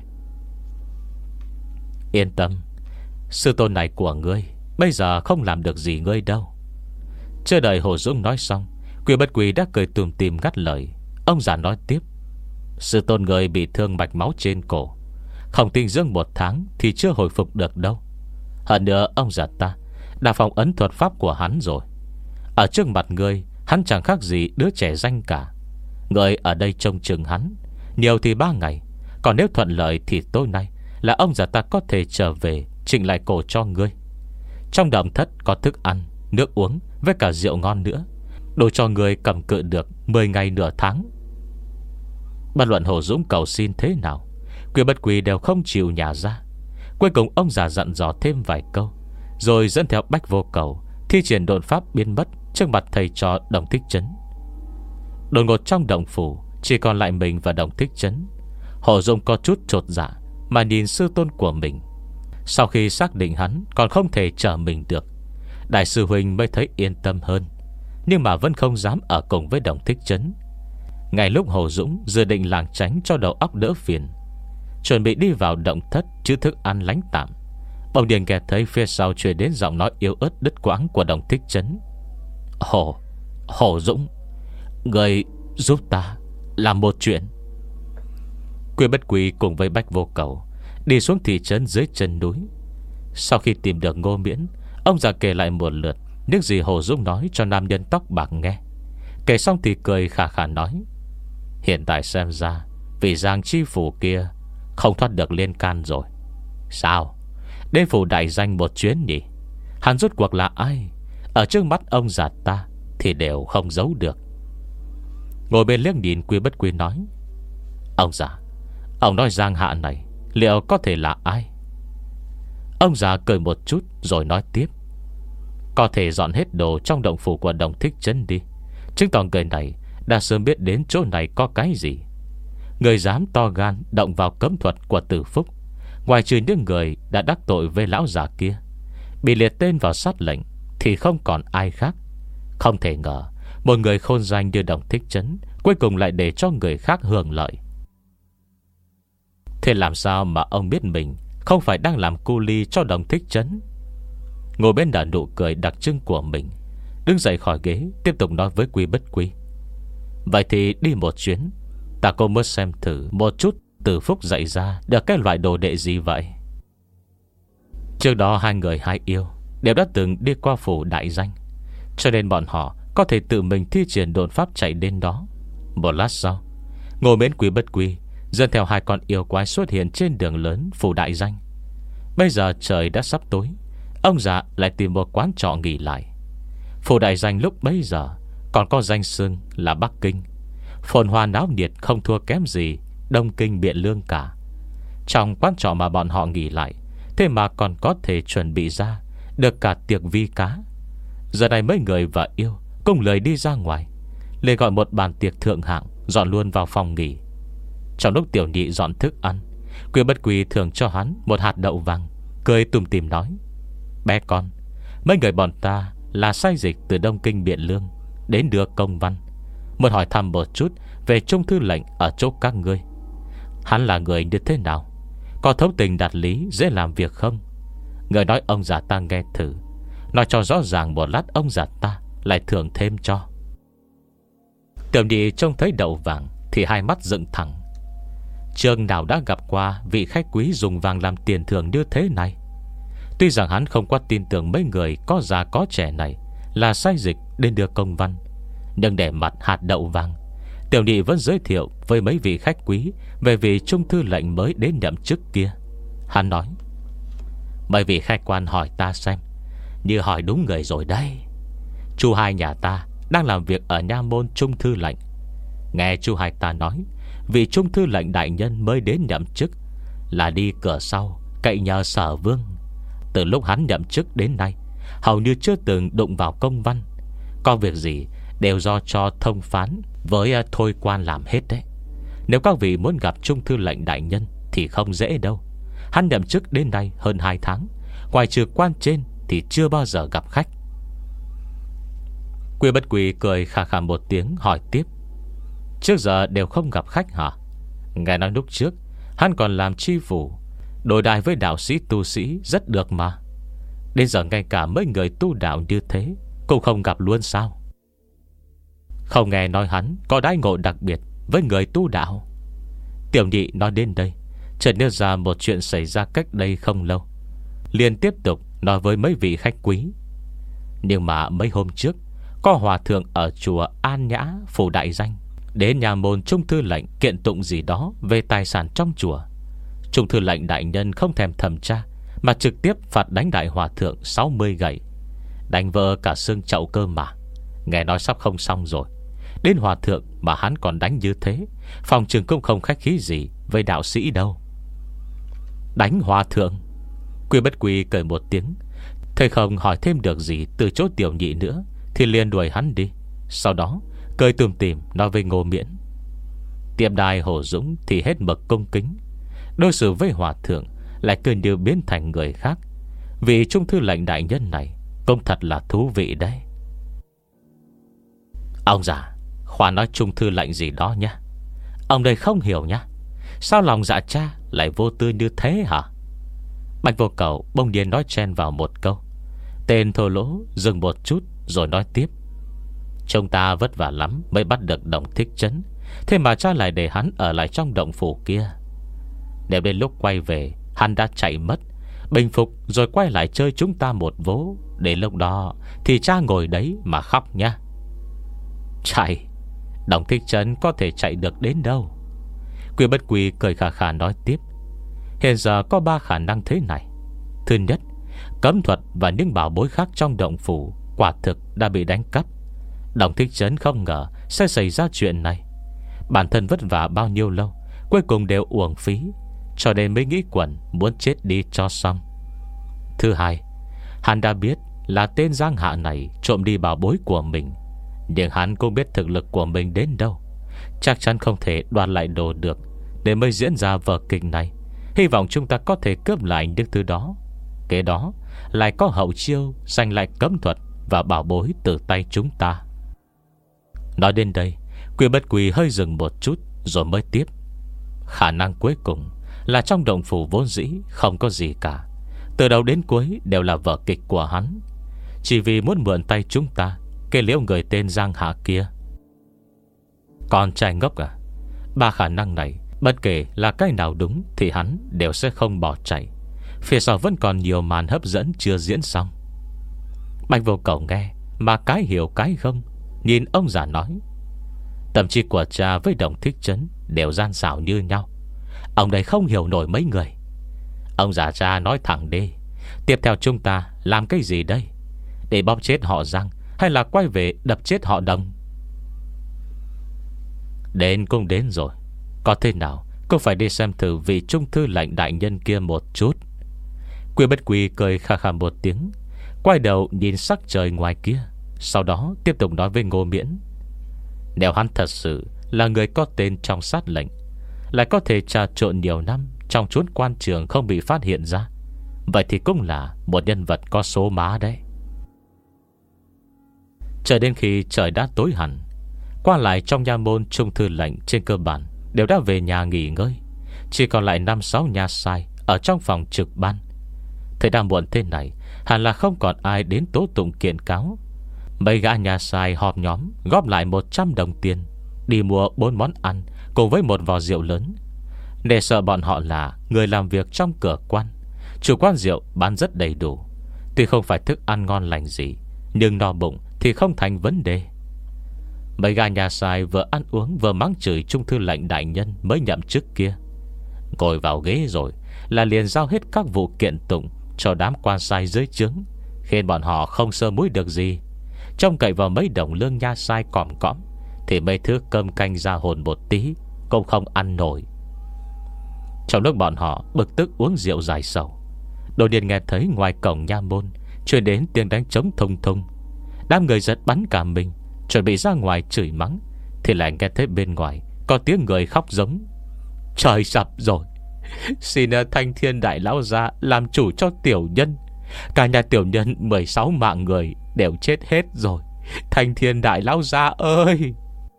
Speaker 1: Yên tâm, sư tôn này của ngươi bây giờ không làm được gì ngươi đâu. Chưa đợi Hồ Dũng nói xong, Quy Bất Quy đã cười tùm tìm ngắt lời. Ông già nói tiếp: Sư tôn người bị thương mạch máu trên cổ, không tinh dưỡng một tháng thì chưa hồi phục được đâu. Hơn nữa ông già ta đã phong ấn thuật pháp của hắn rồi. Ở trước mặt ngươi, hắn chẳng khác gì đứa trẻ danh cả. Ngươi ở đây trông chừng hắn, nhiều thì ba ngày, còn nếu thuận lợi thì tối nay là ông già ta có thể trở về chỉnh lại cổ cho ngươi. Trong động thất có thức ăn, nước uống với cả rượu ngon nữa, đủ cho người cầm cự được mười ngày nửa tháng. Bất luận Hồ Dũng cầu xin thế nào, Quy Bất Quy đều không chịu nhả ra. Cuối cùng ông già dặn dò thêm vài câu, rồi dẫn theo Bách Vô Cầu thi triển độn pháp biến mất trước mặt thầy trò Đồng Thích Trấn. Đột ngột trong động phủ chỉ còn lại mình và Đồng Thích Trấn. Hồ Dũng có chút chột dạ mà nhìn sư tôn của mình. Sau khi xác định hắn còn không thể trở mình được, đại sư huynh mới thấy yên tâm hơn, nhưng mà vẫn không dám ở cùng với Đồng Thích Trấn. Ngay lúc Hồ Dũng dự định lảng tránh cho đầu óc đỡ phiền, chuẩn bị đi vào động thất chứ thức ăn lánh tạm, bỗng nhiên nghe thấy phía sau truyền đến giọng nói yếu ớt đứt quãng của Đồng Thích Trấn: Hồ Hồ Dũng, người giúp ta làm một chuyện. Quy Bất Quy cùng với Bách Vô Cầu đi xuống thị trấn dưới chân núi. Sau khi tìm được Ngô Miễn, ông già kể lại một lượt những gì Hồ Dũng nói cho nam nhân tóc bạc nghe. Kể xong thì cười khà khà nói: Hiện tại xem ra vị Giang chi phủ kia không thoát được liên can rồi. Sao? Đến phủ đại danh một chuyến nhỉ? Hắn rốt cuộc là ai? Ở trước mắt ông già ta thì đều không giấu được. Ngồi bên liếc nhìn Quy Bất Quy nói: Ông già, ông nói Giang Hạ này liệu có thể là ai? Ông già cười một chút rồi nói tiếp: Có thể dọn hết đồ trong động phủ của Đồng Thích Trấn đi, chứng tỏ người này đã sớm biết đến chỗ này có cái gì. Người dám to gan động vào cấm thuật của Tử Phúc, ngoài trừ những người đã đắc tội với lão già kia, bị liệt tên vào sát lệnh, thì không còn ai khác. Không thể ngờ một người khôn danh như Đồng Thích Trấn cuối cùng lại để cho người khác hưởng lợi. Thế làm sao mà ông biết mình không phải đang làm cu ly cho Đồng Thích Trấn? Ngồi bên nở nụ cười đặc trưng của mình, đứng dậy khỏi ghế, tiếp tục nói với Quy Bất Quy: Vậy thì đi một chuyến, ta cũng muốn xem thử một chút Tử Phúc dạy ra được cái loại đồ đệ gì vậy. Trước đó hai người hai yêu đều đã từng đi qua phủ đại danh, cho nên bọn họ có thể tự mình thi triển độn pháp chạy đến đó. Một lát sau, Ngô Miễn, Quy Bất Quy dẫn theo hai con yêu quái xuất hiện trên đường lớn phủ đại danh. Bây giờ trời đã sắp tối, ông già lại tìm một quán trọ nghỉ lại. Phủ đại danh lúc bấy giờ còn có danh xưng là Bắc Kinh, phồn hoa náo nhiệt không thua kém gì Đông Kinh Biện Lương cả. Trong quán trọ mà bọn họ nghỉ lại, thế mà còn có thể chuẩn bị ra được cả tiệc vi cá. Giờ này mấy người vợ yêu cùng lời đi ra ngoài, liền gọi một bàn tiệc thượng hạng, dọn luôn vào phòng nghỉ. Trong lúc tiểu nhị dọn thức ăn, Quy Bất Quy thường cho hắn một hạt đậu vàng, cười tủm tỉm nói: Bé con, mấy người bọn ta là sai dịch từ Đông Kinh Biện Lương đến đưa công văn, muốn hỏi thăm một chút về trung thư lệnh ở chỗ các ngươi. Hắn là người như thế nào, có thấu tình đạt lý, dễ làm việc không? Người nói ông già ta nghe thử, nói cho rõ ràng một lát, ông già ta lại thưởng thêm cho. Tiểu nhị trông thấy đậu vàng thì hai mắt dựng thẳng. Trường nào đã gặp qua vị khách quý dùng vàng làm tiền thưởng như thế này. Tuy rằng hắn không quá tin tưởng mấy người có già có trẻ này là sai dịch đến đưa công văn, nhưng để mặt hạt đậu vàng, tiểu nhị vẫn giới thiệu với mấy vị khách quý về vị trung thư lệnh mới đến nhậm chức kia. Hắn nói: Mấy vị khách quan hỏi ta xem, như hỏi đúng người rồi đây. Chu hai nhà ta đang làm việc ở nha môn trung thư lệnh. Nghe chu hai ta nói, vị trung thư lệnh đại nhân mới đến nhậm chức là đi cửa sau cậy nhờ Sở Vương. Từ lúc hắn nhậm chức đến nay, hầu như chưa từng đụng vào công văn. Có việc gì đều do cho thông phán với thôi quan làm hết đấy. Nếu các vị muốn gặp trung thư lệnh đại nhân thì không dễ đâu. Hắn nhậm chức đến nay hơn hai tháng, ngoài trừ quan trên thì chưa bao giờ gặp khách. Quy Bất Quy cười khà khà một tiếng, hỏi tiếp: Trước giờ đều không gặp khách hả? Nghe nói lúc trước hắn còn làm chi phủ, đối đãi với đạo sĩ tu sĩ rất được mà. Đến giờ ngay cả mấy người tu đạo như thế cũng không gặp luôn sao? Không nghe nói hắn có đãi ngộ đặc biệt với người tu đạo. Tiểu nhị nói đến đây, chợt nhớ ra một chuyện xảy ra cách đây không lâu, liền tiếp tục nói với mấy vị khách quý: Nhưng mà mấy hôm trước, có hòa thượng ở chùa An Nhã phủ đại danh đến nhà môn trung thư lệnh kiện tụng gì đó về tài sản trong chùa. Trung thư lệnh đại nhân không thèm thẩm tra, mà trực tiếp phạt đánh đại hòa thượng sáu mươi gậy, đánh vỡ cả xương chậu cơ mà. Nghe nói sắp không xong rồi, đến hòa thượng mà hắn còn đánh như thế, phòng trường cũng không khách khí gì với đạo sĩ đâu. Đánh hòa thượng? Quy Bất Quy cười một tiếng, thầy không hỏi thêm được gì từ chỗ tiểu nhị nữa, thì liền đuổi hắn đi. Sau đó cười tùm tìm nói với Ngô Miễn: Tiệm đài Hồ Dũng thì hết mực cung kính, đối xử với hòa thượng lại cứ như biến thành người khác. Vị trung thư lệnh đại nhân này cũng thật là thú vị đấy. Ông già, khoan nói trung thư lệnh gì đó nhá, ông đây không hiểu nhá. Sao lòng dạ cha lại vô tư như thế hả? Bạch Vô Cầu bỗng nhiên nói chen vào một câu. Tên thô lỗ dừng một chút rồi nói tiếp: Chúng ta vất vả lắm mới bắt được Đồng Thích Trấn, thế mà cha lại để hắn ở lại trong động phủ kia. Nếu đến lúc quay về hắn đã chạy mất, bình phục rồi quay lại chơi chúng ta một vố, đến lúc đó thì cha ngồi đấy mà khóc nha. Chạy? Đồng Thích Trấn có thể chạy được đến đâu? Quy Bất Quy cười khà khà nói tiếp: Hiện giờ có ba khả năng thế này. Thứ nhất, cấm thuật và những bảo bối khác trong động phủ quả thực đã bị đánh cắp. Đồng Thích Trấn không ngờ sẽ xảy ra chuyện này. Bản thân vất vả bao nhiêu lâu, cuối cùng đều uổng phí, cho nên mới nghĩ quẩn muốn chết đi cho xong. Thứ hai, hắn đã biết là tên Giang Hạ này trộm đi bảo bối của mình, nhưng hắn cũng biết thực lực của mình đến đâu, chắc chắn không thể đoạt lại đồ được, để mới diễn ra vở kịch này. Hy vọng chúng ta có thể cướp lại những thứ đó, kế đó lại có hậu chiêu giành lại cấm thuật và bảo bối từ tay chúng ta. Nói đến đây, Quy Bất Quy hơi dừng một chút rồi mới tiếp: Khả năng cuối cùng là trong động phủ vốn dĩ không có gì cả, từ đầu đến cuối đều là vở kịch của hắn, chỉ vì muốn mượn tay chúng ta kê liễu người tên Giang Hạ kia. Con trai ngốc à, ba khả năng này bất kể là cái nào đúng thì hắn đều sẽ không bỏ chạy. Phía sau vẫn còn nhiều màn hấp dẫn chưa diễn xong. Bạch Vô Cầu nghe mà cái hiểu cái không, nhìn ông già nói: Tâm trí của cha với Đồng Thích Trấn đều gian xảo như nhau, ông đây không hiểu nổi mấy người. Ông già cha nói thẳng đi, tiếp theo chúng ta làm cái gì đây? Để bóp chết họ Giang hay là quay về đập chết họ Đồng? Đến cũng đến rồi, có thế nào cũng phải đi xem thử vị trung thư lệnh đại nhân kia một chút. Quy Bất Quy cười khà khà một tiếng, Quay đầu nhìn sắc trời ngoài kia, sau đó tiếp tục nói với Ngô Miễn: Nếu hắn thật sự là người có tên trong sát lệnh, lại có thể trà trộn nhiều năm trong chốn quan trường không bị phát hiện ra, vậy thì cũng là một nhân vật có số má đấy. Chờ đến khi trời đã tối hẳn, qua lại trong nha môn trung thư lệnh trên cơ bản đều đã về nhà nghỉ ngơi. Chỉ còn lại năm sáu nha sai ở trong phòng trực ban. Thời đang muộn thế này, hẳn là không còn ai đến tố tụng kiện cáo. Mấy gã nhà sai họp nhóm, góp lại một trăm đồng tiền, đi mua bốn món ăn cùng với một vò rượu lớn. Để sợ bọn họ là người làm việc trong cửa quan, chủ quán rượu bán rất đầy đủ. Tuy không phải thức ăn ngon lành gì, nhưng no bụng thì không thành vấn đề. Mấy gã nhà sai vừa ăn uống vừa mắng chửi trung thư lệnh đại nhân mới nhậm chức kia. Ngồi vào ghế rồi là liền giao hết các vụ kiện tụng cho đám quan sai dưới trướng, khiến bọn họ không sơ mũi được gì. Trông cậy vào mấy đồng lương nha sai còm cõm thì mấy thứ cơm canh ra hồn một tí cũng không ăn nổi. Trong lúc bọn họ bực tức uống rượu dài sầu, đột nhiên nghe thấy ngoài cổng nha môn truyền đến tiếng đánh trống thùng thùng. Đám người giật bắn cả mình, chuẩn bị ra ngoài chửi mắng, thì lại nghe thấy bên ngoài có tiếng người khóc giống: Trời sập rồi, xin Thanh Thiên đại lão gia làm chủ cho tiểu nhân. Cả nhà tiểu nhân mười sáu mạng người đều chết hết rồi, Thanh Thiên đại lão gia ơi.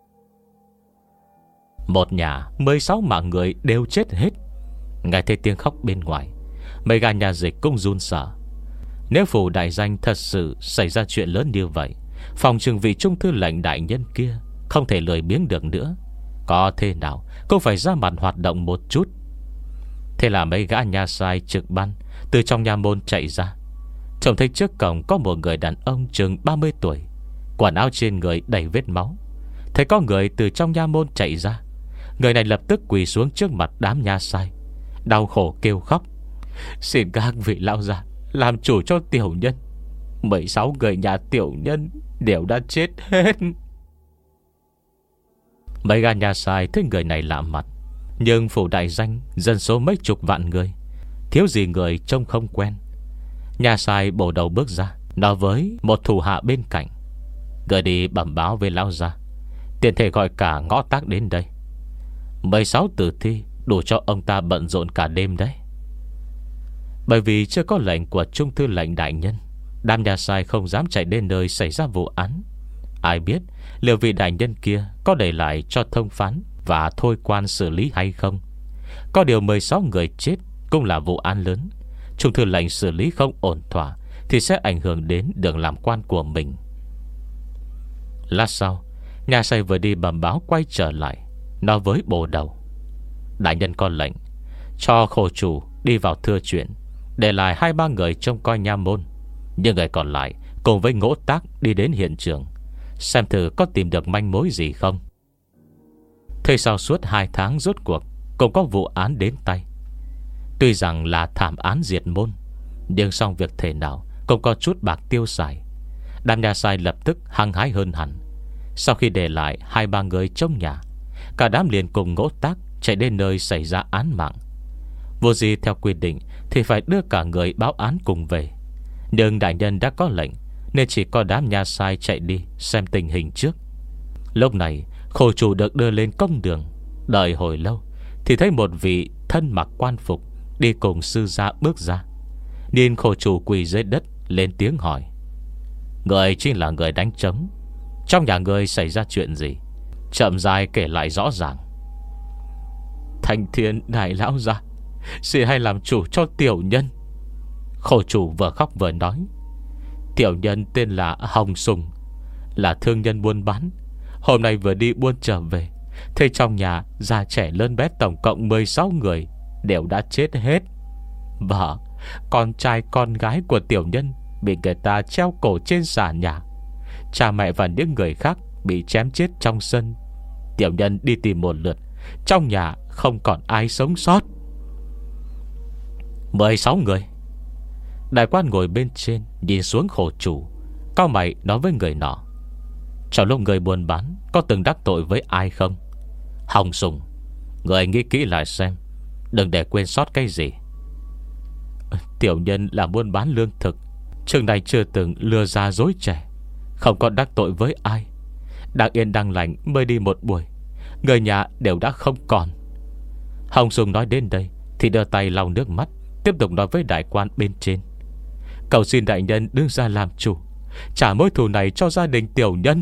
Speaker 1: Một nhà mười sáu mạng người đều chết hết. Nghe thấy tiếng khóc bên ngoài, mấy gã nhà dịch cũng run sợ. Nếu phủ đại danh thật sự xảy ra chuyện lớn như vậy, phòng trừng vị trung thư lệnh đại nhân kia không thể lười biếng được nữa, có thế nào cũng phải ra mặt hoạt động một chút. Thế là mấy gã nhà sai trực ban từ trong nhà môn chạy ra. Trông thấy trước cổng có một người đàn ông chừng ba mươi tuổi, quần áo trên người đầy vết máu. Thấy có người từ trong nhà môn chạy ra, người này lập tức quỳ xuống trước mặt đám nhà sai, đau khổ kêu khóc: Xin các vị lão gia làm chủ cho tiểu nhân, mười sáu người nhà tiểu nhân đều đã chết hết. Mấy gã nhà sai thấy người này lạ mặt, nhưng phủ đại danh dân số mấy chục vạn người, thiếu gì người trông không quen. Nhà sai bổ đầu bước ra, nói với một thủ hạ bên cạnh: Người đi bẩm báo với lão gia, tiện thể gọi cả ngõ tác đến đây. Mười sáu tử thi đủ cho ông ta bận rộn cả đêm đấy. Bởi vì chưa có lệnh của trung thư lệnh đại nhân, đám nhà sai không dám chạy đến nơi xảy ra vụ án. Ai biết liệu vị đại nhân kia có để lại cho thông phán và thôi quan xử lý hay không. Có điều mười sáu người chết cũng là vụ án lớn, trung thư lệnh xử lý không ổn thỏa thì sẽ ảnh hưởng đến đường làm quan của mình. Lát sau, nhà sai vừa đi bẩm báo quay trở lại, nói với bồ đầu: Đại nhân có lệnh cho khổ chủ đi vào thưa chuyện, để lại hai ba người trông coi nha môn, nhưng người còn lại cùng với Ngỗ Tác đi đến hiện trường, xem thử có tìm được manh mối gì không. Thế sau suốt hai tháng rốt cuộc cũng có vụ án đến tay. Tuy rằng là thảm án diệt môn, nhưng xong việc thể nào cũng có chút bạc tiêu xài. Đám nhà sai lập tức hăng hái hơn hẳn. Sau khi để lại hai ba người trong nhà, cả đám liền cùng Ngỗ Tác chạy đến nơi xảy ra án mạng. Vô gì theo quy định thì phải đưa cả người báo án cùng về, nhưng đại nhân đã có lệnh nên chỉ có đám nhà sai chạy đi xem tình hình trước. Lúc này khổ chủ được đưa lên công đường. Đợi hồi lâu thì thấy một vị thân mặc quan phục đi cùng sư gia bước ra. Nhìn khổ chủ quỳ dưới đất lên tiếng hỏi: Người chính là người đánh trống. Trong nhà người xảy ra chuyện gì? Chậm dài kể lại rõ ràng. Thanh Thiên đại lão gia, xin hay làm chủ cho tiểu nhân. Khổ chủ vừa khóc vừa nói: Tiểu nhân tên là Hồng Sùng, là thương nhân buôn bán. Hôm nay vừa đi buôn trở về, thấy trong nhà già trẻ lớn bé tổng cộng mười sáu người đều đã chết hết. Vợ, con trai con gái của tiểu nhân bị người ta treo cổ trên xà nhà. Cha mẹ và những người khác bị chém chết trong sân. Tiểu nhân đi tìm một lượt, trong nhà không còn ai sống sót. Mười sáu người. Đại quan ngồi bên trên nhìn xuống khổ chủ, cau mày nói với người nọ: Trong lúc người buôn bán có từng đắc tội với ai không? Hồng Sùng, người nghĩ kỹ lại xem, đừng để quên sót cái gì. Tiểu nhân là buôn bán lương thực, Trước này chưa từng lừa ra dối trẻ, không có đắc tội với ai, đang yên đang lành mới đi một buổi, người nhà đều đã không còn. Hồng Sùng nói đến đây thì đưa tay lau nước mắt, tiếp tục nói với đại quan bên trên: cầu xin đại nhân đứng ra làm chủ, trả mối thù này cho gia đình tiểu nhân.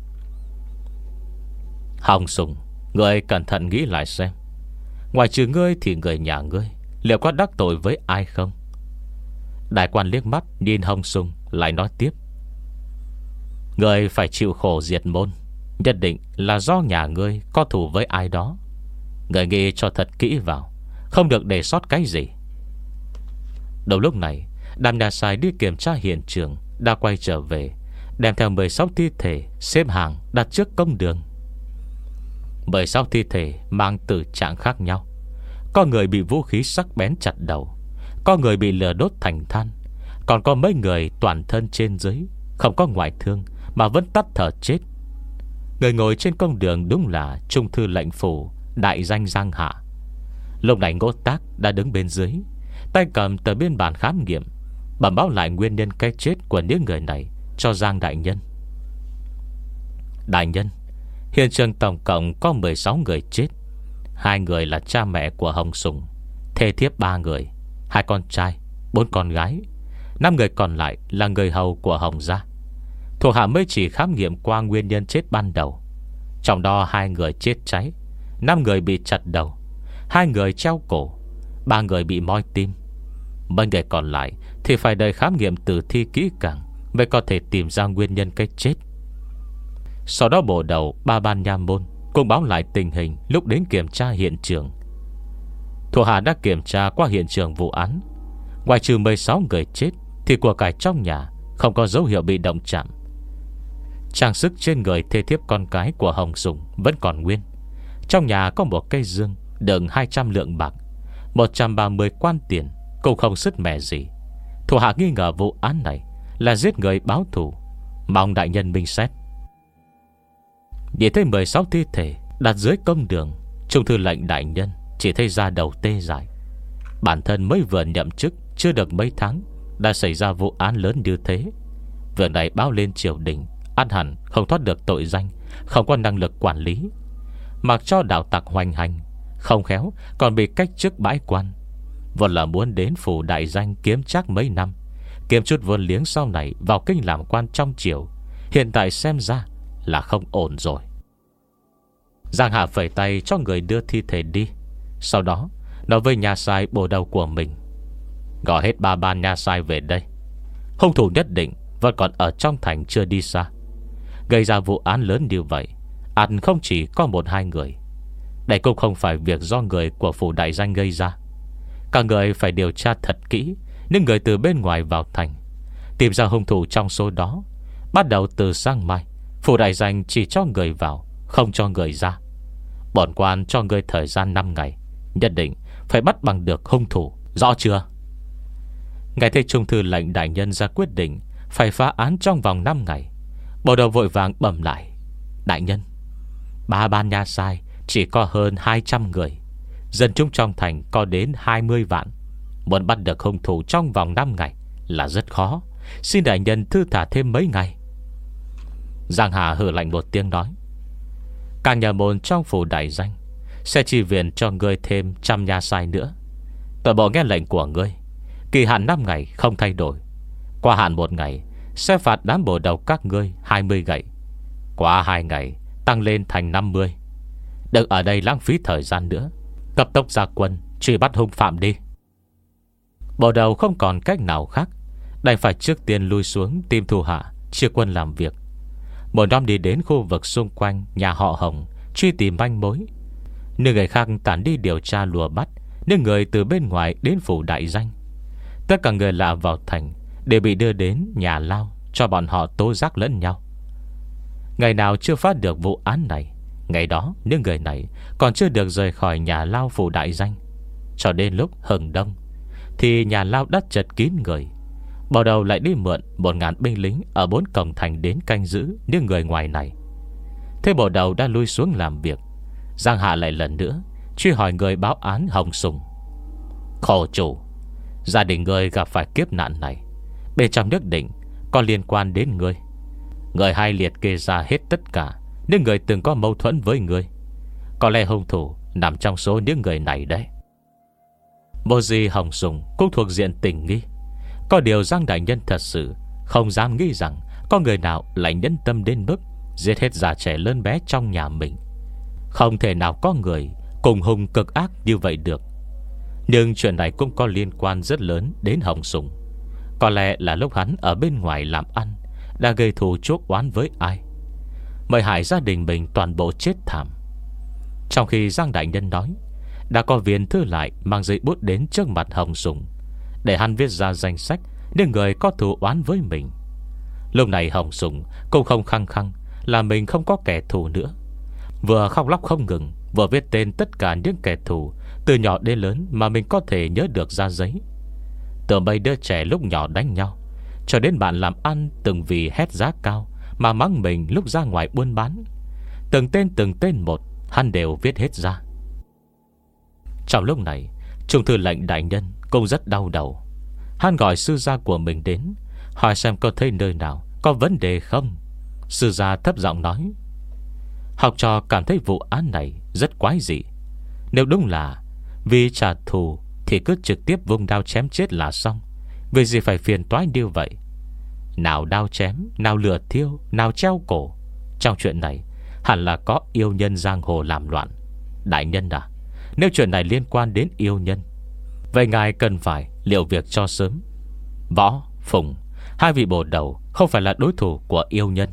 Speaker 1: Hồng Sùng, ngươi cẩn thận nghĩ lại xem, ngoài trừ ngươi thì người nhà ngươi liệu có đắc tội với ai không? Đại quan liếc mắt nhìn Hồng Sùng, lại nói tiếp: ngươi phải chịu khổ diệt môn, nhất định là do nhà ngươi có thù với ai đó. Ngươi nghĩ cho thật kỹ vào, không được để sót cái gì. Đầu lúc này, đám nhà sai đi kiểm tra hiện trường đã quay trở về, đem theo mười sáu thi thể xếp hàng đặt trước công đường. Mười sáu thi thể mang tử trạng khác nhau. Có người bị vũ khí sắc bén chặt đầu, có người bị lửa đốt thành than, còn có mấy người toàn thân trên dưới không có ngoại thương mà vẫn tắt thở chết. Người ngồi trên công đường đúng là trung thư lệnh phủ đại danh Giang Hạ. Lúc này Ngô Tác đã đứng bên dưới, tay cầm tờ biên bản khám nghiệm, bẩm báo lại nguyên nhân cái chết của những người này cho Giang đại nhân. Đại nhân, hiện trường tổng cộng có mười sáu người chết. Hai người là cha mẹ của Hồng Sùng, thê thiếp ba người, hai con trai, bốn con gái. Năm người còn lại là người hầu của Hồng gia. Thuộc hạ mới chỉ khám nghiệm qua nguyên nhân chết ban đầu. Trong đó hai người chết cháy, năm người bị chặt đầu, hai người treo cổ, ba người bị moi tim. Mấy người còn lại thì phải đợi khám nghiệm tử thi kỹ càng mới có thể tìm ra nguyên nhân cái chết. Sau đó bộ đầu ba ban nha môn cũng báo lại tình hình lúc đến kiểm tra hiện trường. Thuộc hạ đã kiểm tra qua hiện trường vụ án, ngoài trừ mười sáu người chết thì của cải trong nhà không có dấu hiệu bị động chạm. Trang sức trên người thê thiếp con cái của Hồng Sùng vẫn còn nguyên. Trong nhà có một cây dương đựng hai trăm lượng bạc, một trăm ba mươi quan tiền, cũng không sứt mẻ gì. Thuộc hạ nghi ngờ vụ án này là giết người báo thù, mong đại nhân minh xét. Nhìn thấy mười sáu thi thể đặt dưới công đường, trung thư lệnh đại nhân chỉ thấy da đầu tê dại. Bản thân mới vừa nhậm chức chưa được mấy tháng đã xảy ra vụ án lớn như thế. Việc này báo lên triều đình, ắt hẳn không thoát được tội danh, không có năng lực quản lý. Mặc cho đạo tặc hoành hành, không khéo còn bị cách chức bãi quan. Vốn là muốn đến phủ đại danh kiếm chắc mấy năm, kiếm chút vốn liếng sau này vào kinh làm quan trong triều. Hiện tại xem ra là không ổn rồi. Giang Hạ phẩy tay cho người đưa thi thể đi, sau đó nói với nhà sai bổ đầu của mình: gọi hết ba ban nhà sai về đây. Hung thủ nhất định vẫn còn ở trong thành chưa đi xa. Gây ra vụ án lớn như vậy ắt không chỉ có một hai người. Đây cũng không phải việc do người của phủ đại danh gây ra. Các người phải điều tra thật kỹ những người từ bên ngoài vào thành, tìm ra hung thủ trong số đó. Bắt đầu từ sáng mai, phủ đại danh chỉ cho người vào, không cho người ra. Bổn quan cho người thời gian năm ngày, nhất định phải bắt bằng được hung thủ. Rõ chưa? Ngày thấy trung thư lệnh đại nhân ra quyết định phải phá án trong vòng năm ngày, bộ đầu vội vàng bẩm lại: đại nhân, ba ban nha sai chỉ có hơn hai trăm người, dân chúng trong thành có đến hai mươi vạn. Muốn bắt được hung thủ trong vòng năm ngày là rất khó. Xin đại nhân thư thả thêm mấy ngày. Giang Hà hừ lạnh một tiếng nói: các nhà môn trong phủ đại danh sẽ chi viện cho ngươi thêm trăm nha sai nữa. Toàn bộ nghe lệnh của ngươi, kỳ hạn năm ngày không thay đổi. Qua hạn một ngày sẽ phạt đám bộ đầu các ngươi hai mươi gậy. Qua hai ngày tăng lên thành năm mươi. Đừng ở đây lãng phí thời gian nữa, cấp tốc ra quân truy bắt hung phạm đi. Bộ đầu không còn cách nào khác, đành phải trước tiên lui xuống tìm thủ hạ, chia quân làm việc. Một năm đi đến khu vực xung quanh nhà họ Hồng truy tìm manh mối. Những người khác tản đi điều tra lùa bắt những người từ bên ngoài đến phủ đại danh. Tất cả người lạ vào thành đều bị đưa đến nhà lao cho bọn họ tố giác lẫn nhau. Ngày nào chưa phát được vụ án này, ngày đó những người này còn chưa được rời khỏi nhà lao phủ đại danh. Cho đến lúc hừng đông thì nhà lao đã chật kín người. Bắt đầu lại đi mượn một ngàn binh lính ở bốn cổng thành đến canh giữ những người ngoài này. Thế bộ đầu đã lui xuống làm việc, Giang Hạ lại lần nữa truy hỏi người báo án Hồng Sùng: khổ chủ, gia đình người gặp phải kiếp nạn này, Bên trong nhất định có liên quan đến ngươi. Người hay liệt kê ra hết tất cả những người từng có mâu thuẫn với ngươi. Có lẽ hung thủ nằm trong số những người này đấy. Mô Di Hồng Sùng cũng thuộc diện tình nghi. Có điều Giang đại nhân thật sự không dám nghĩ rằng có người nào lại nhẫn tâm đến mức giết hết già trẻ lớn bé trong nhà mình. Không thể nào có người cùng hung cực ác như vậy được. Nhưng chuyện này cũng có liên quan rất lớn đến Hồng Sùng. Có lẽ là lúc hắn ở bên ngoài làm ăn đã gây thù chuốc oán với ai, mời hại gia đình mình toàn bộ chết thảm. Trong khi Giang đại nhân nói, đã có viên thư lại mang giấy bút đến trước mặt Hồng Sùng để hắn viết ra danh sách những người có thù oán với mình. Lúc này Hồng Sùng cũng không khăng khăng là mình không có kẻ thù nữa, vừa khóc lóc không ngừng, vừa viết tên tất cả những kẻ thù từ nhỏ đến lớn mà mình có thể nhớ được ra giấy. Từ mấy đứa trẻ lúc nhỏ đánh nhau, cho đến bạn làm ăn từng vì hét giá cao mà mắng mình lúc ra ngoài buôn bán, từng tên từng tên một hắn đều viết hết ra. Trong lúc này, Trung thư lệnh đại nhân cũng rất đau đầu. Hắn gọi sư gia của mình đến, hỏi xem có thấy nơi nào có vấn đề không. Sư gia thấp giọng nói, học trò cảm thấy vụ án này rất quái dị. Nếu đúng là vì trả thù thì cứ trực tiếp vung đao chém chết là xong, vì gì phải phiền toái như vậy. Nào đao chém, nào lửa thiêu, nào treo cổ. Trong chuyện này hẳn là có yêu nhân giang hồ làm loạn. Đại nhân à, nếu chuyện này liên quan đến yêu nhân, vậy ngài cần phải liệu việc cho sớm. Võ, Phùng, hai vị bổ đầu không phải là đối thủ của yêu nhân.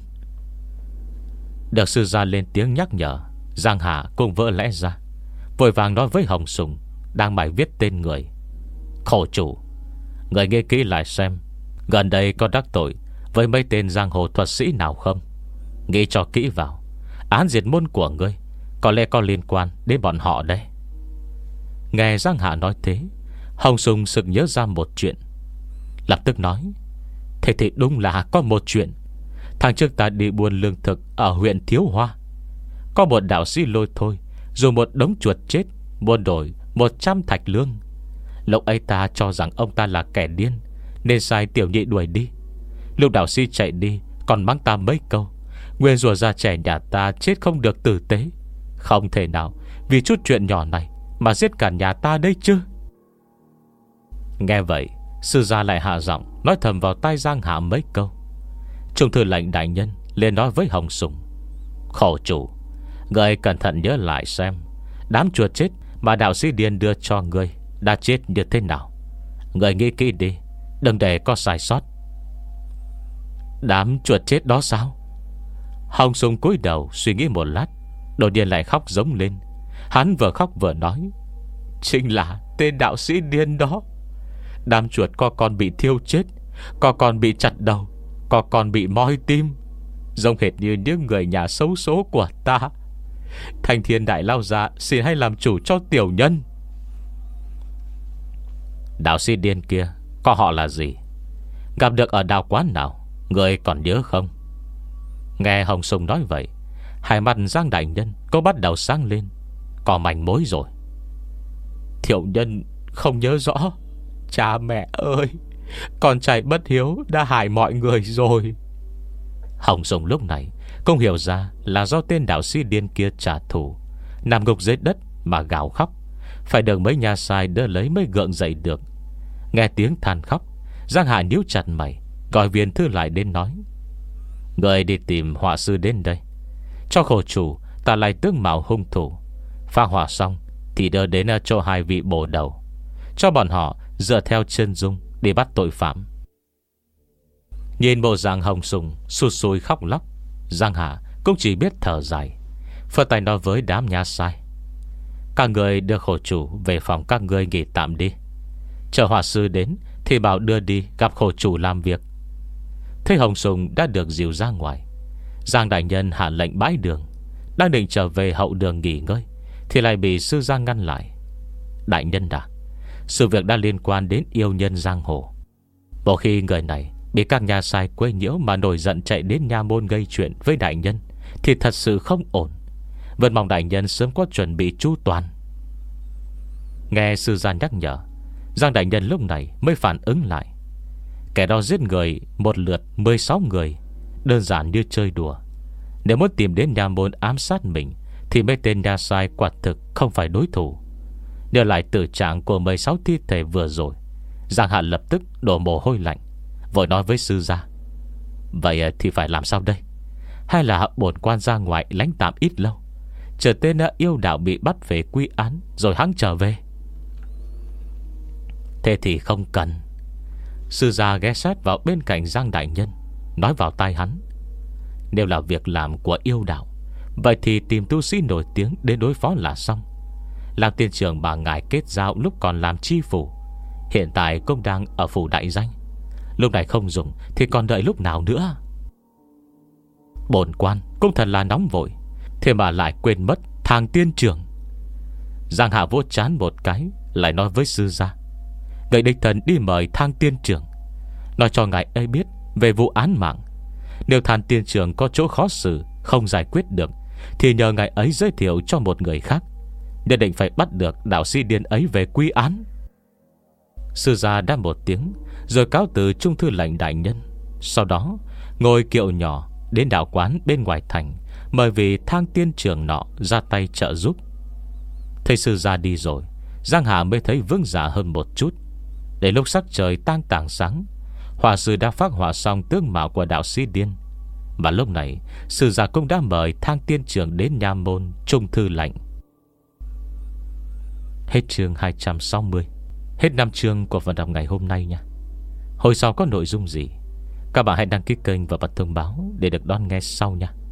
Speaker 1: Được sư gia lên tiếng nhắc nhở, Giang Hà cũng vỡ lẽ ra, vội vàng nói với Hồng Sùng đang mải viết tên người. Khổ chủ, người nghe kỹ lại xem, gần đây có đắc tội với mấy tên giang hồ thuật sĩ nào không? Nghĩ cho kỹ vào, án diệt môn của ngươi có lẽ có liên quan đến bọn họ đấy. Nghe Giang Hạ nói thế, Hồng Sùng sực nhớ ra một chuyện, lập tức nói, thế thì đúng là có một chuyện. Tháng trước ta đi buôn lương thực ở huyện Thiếu Hoa, có một đạo sĩ Lôi Thôi dùng một đống chuột chết buôn đổi một trăm thạch lương. Lúc ấy ta cho rằng ông ta là kẻ điên, nên sai tiểu nhị đuổi đi. Lúc đạo sĩ chạy đi còn mắng ta mấy câu, nguyên rủa ra trẻ nhà ta chết không được tử tế. Không thể nào vì chút chuyện nhỏ này mà giết cả nhà ta đây chứ. Nghe vậy, sư gia lại hạ giọng nói thầm vào tai Giang Hạ mấy câu. Trung thư lệnh đại nhân liền nói với Hồng Sùng, khổ chủ, người cẩn thận nhớ lại xem, đám chuột chết mà đạo sĩ điên đưa cho ngươi đã chết như thế nào. Người nghĩ kỹ đi, đừng để có sai sót. Đám chuột chết đó sao? Hồng Sùng cúi đầu suy nghĩ một lát, đột nhiên lại khóc giống lên. Hắn vừa khóc vừa nói, chính là tên đạo sĩ điên đó. Đám chuột có con bị thiêu chết, có con bị chặt đầu, có con bị moi tim, giống hệt như những người nhà xấu số của ta. Thành Thiên Đại lao ra, xin hãy làm chủ cho tiểu nhân. Đạo sĩ điên kia có họ là gì? Gặp được ở đạo quán nào? Người còn nhớ không? Nghe Hồng Sùng nói vậy, hai mắt Giang đại nhân cũng bắt đầu sáng lên. Có manh mối rồi. Thiệu nhân không nhớ rõ. Cha mẹ ơi, con trai bất hiếu đã hại mọi người rồi. Hồng Sùng lúc này cũng hiểu ra là do tên đạo sĩ điên kia trả thù, nằm gục dưới đất mà gào khóc, phải được mấy nhà sai đỡ lấy mới gượng dậy được. Nghe tiếng than khóc, Giang Hạ nhíu chặt mày, gọi viên thư lại đến nói, người đi tìm họa sư đến đây, cho khổ chủ ta lại tướng mạo hung thủ. Phá hỏa xong thì đưa đến cho hai vị bổ đầu, cho bọn họ dựa theo chân dung để bắt tội phạm. Nhìn bộ dạng Hồng Sùng sụt sùi khóc lóc, Giang Hạ cũng chỉ biết thở dài, phật tay nói với đám nhà sai, các người đưa khổ chủ về phòng các người nghỉ tạm đi, chờ họa sư đến thì bảo đưa đi gặp khổ chủ làm việc. Thấy Hồng Sùng đã được dìu ra ngoài, Giang đại nhân hạ lệnh bãi đường, đang định trở về hậu đường nghỉ ngơi thì lại bị sư gia ngăn lại. Đại nhân đã, sự việc đã liên quan đến yêu nhân giang hồ. Một khi người này bị các nhà sai quấy nhiễu mà nổi giận chạy đến nha môn gây chuyện với đại nhân thì thật sự không ổn. Vẫn mong đại nhân sớm có chuẩn bị chu toàn. Nghe sư gia nhắc nhở, Giang đại nhân lúc này mới phản ứng lại. Kẻ đó giết người một lượt mười sáu người, đơn giản như chơi đùa. Nếu muốn tìm đến nha môn ám sát mình thì mấy tên nha sai quả thực không phải đối thủ. Nhớ lại tử trạng của mười sáu thi thể vừa rồi, Giang Hạ lập tức đổ mồ hôi lạnh, vội nói với sư gia: Vậy thì phải làm sao đây? Hay là bổn quan ra ngoài lánh tạm ít lâu, chờ tên yêu đạo bị bắt về quy án rồi hắn trở về? Thế thì không cần. Sư gia ghé sát vào bên cạnh Giang đại nhân, nói vào tai hắn: Nếu là việc làm của yêu đạo, vậy thì tìm tu sĩ nổi tiếng đến đối phó là xong. Làm tiên trưởng bà ngài kết giao lúc còn làm chi phủ, hiện tại cũng đang ở phủ đại danh. Lúc này không dùng thì còn đợi lúc nào nữa? Bổn quan cũng thật là nóng vội, thế mà lại quên mất thằng tiên trưởng. Giang Hạ vỗ chán một cái, lại nói với sư gia: Người đích thần đi mời thang tiên trưởng, nói cho ngài ấy biết về vụ án mạng. Nếu thang tiên trưởng có chỗ khó xử không giải quyết được, thì nhờ ngài ấy giới thiệu cho một người khác. Nhất định phải bắt được đạo sĩ điên ấy về quy án. Sư gia đáp một tiếng, rồi cáo từ trung thư lệnh đại nhân. Sau đó ngồi kiệu nhỏ đến đạo quán bên ngoài thành, mời vì thang tiên trưởng nọ ra tay trợ giúp. Thấy sư gia đi rồi, Giang Hà mới thấy vững dạ hơn một chút. Để lúc sắc trời tang tảng sáng, hòa sư đã phát hỏa xong tướng mạo của đạo sĩ điên. Và lúc này sư gia cũng đã mời thang tiên trưởng đến nha môn trung thư lệnh. Hết chương hai trăm sáu mươi. Hết năm chương của phần đọc ngày hôm nay nha. Hồi sau có nội dung gì, các bạn hãy đăng ký kênh và bật thông báo để được đón nghe sau nha.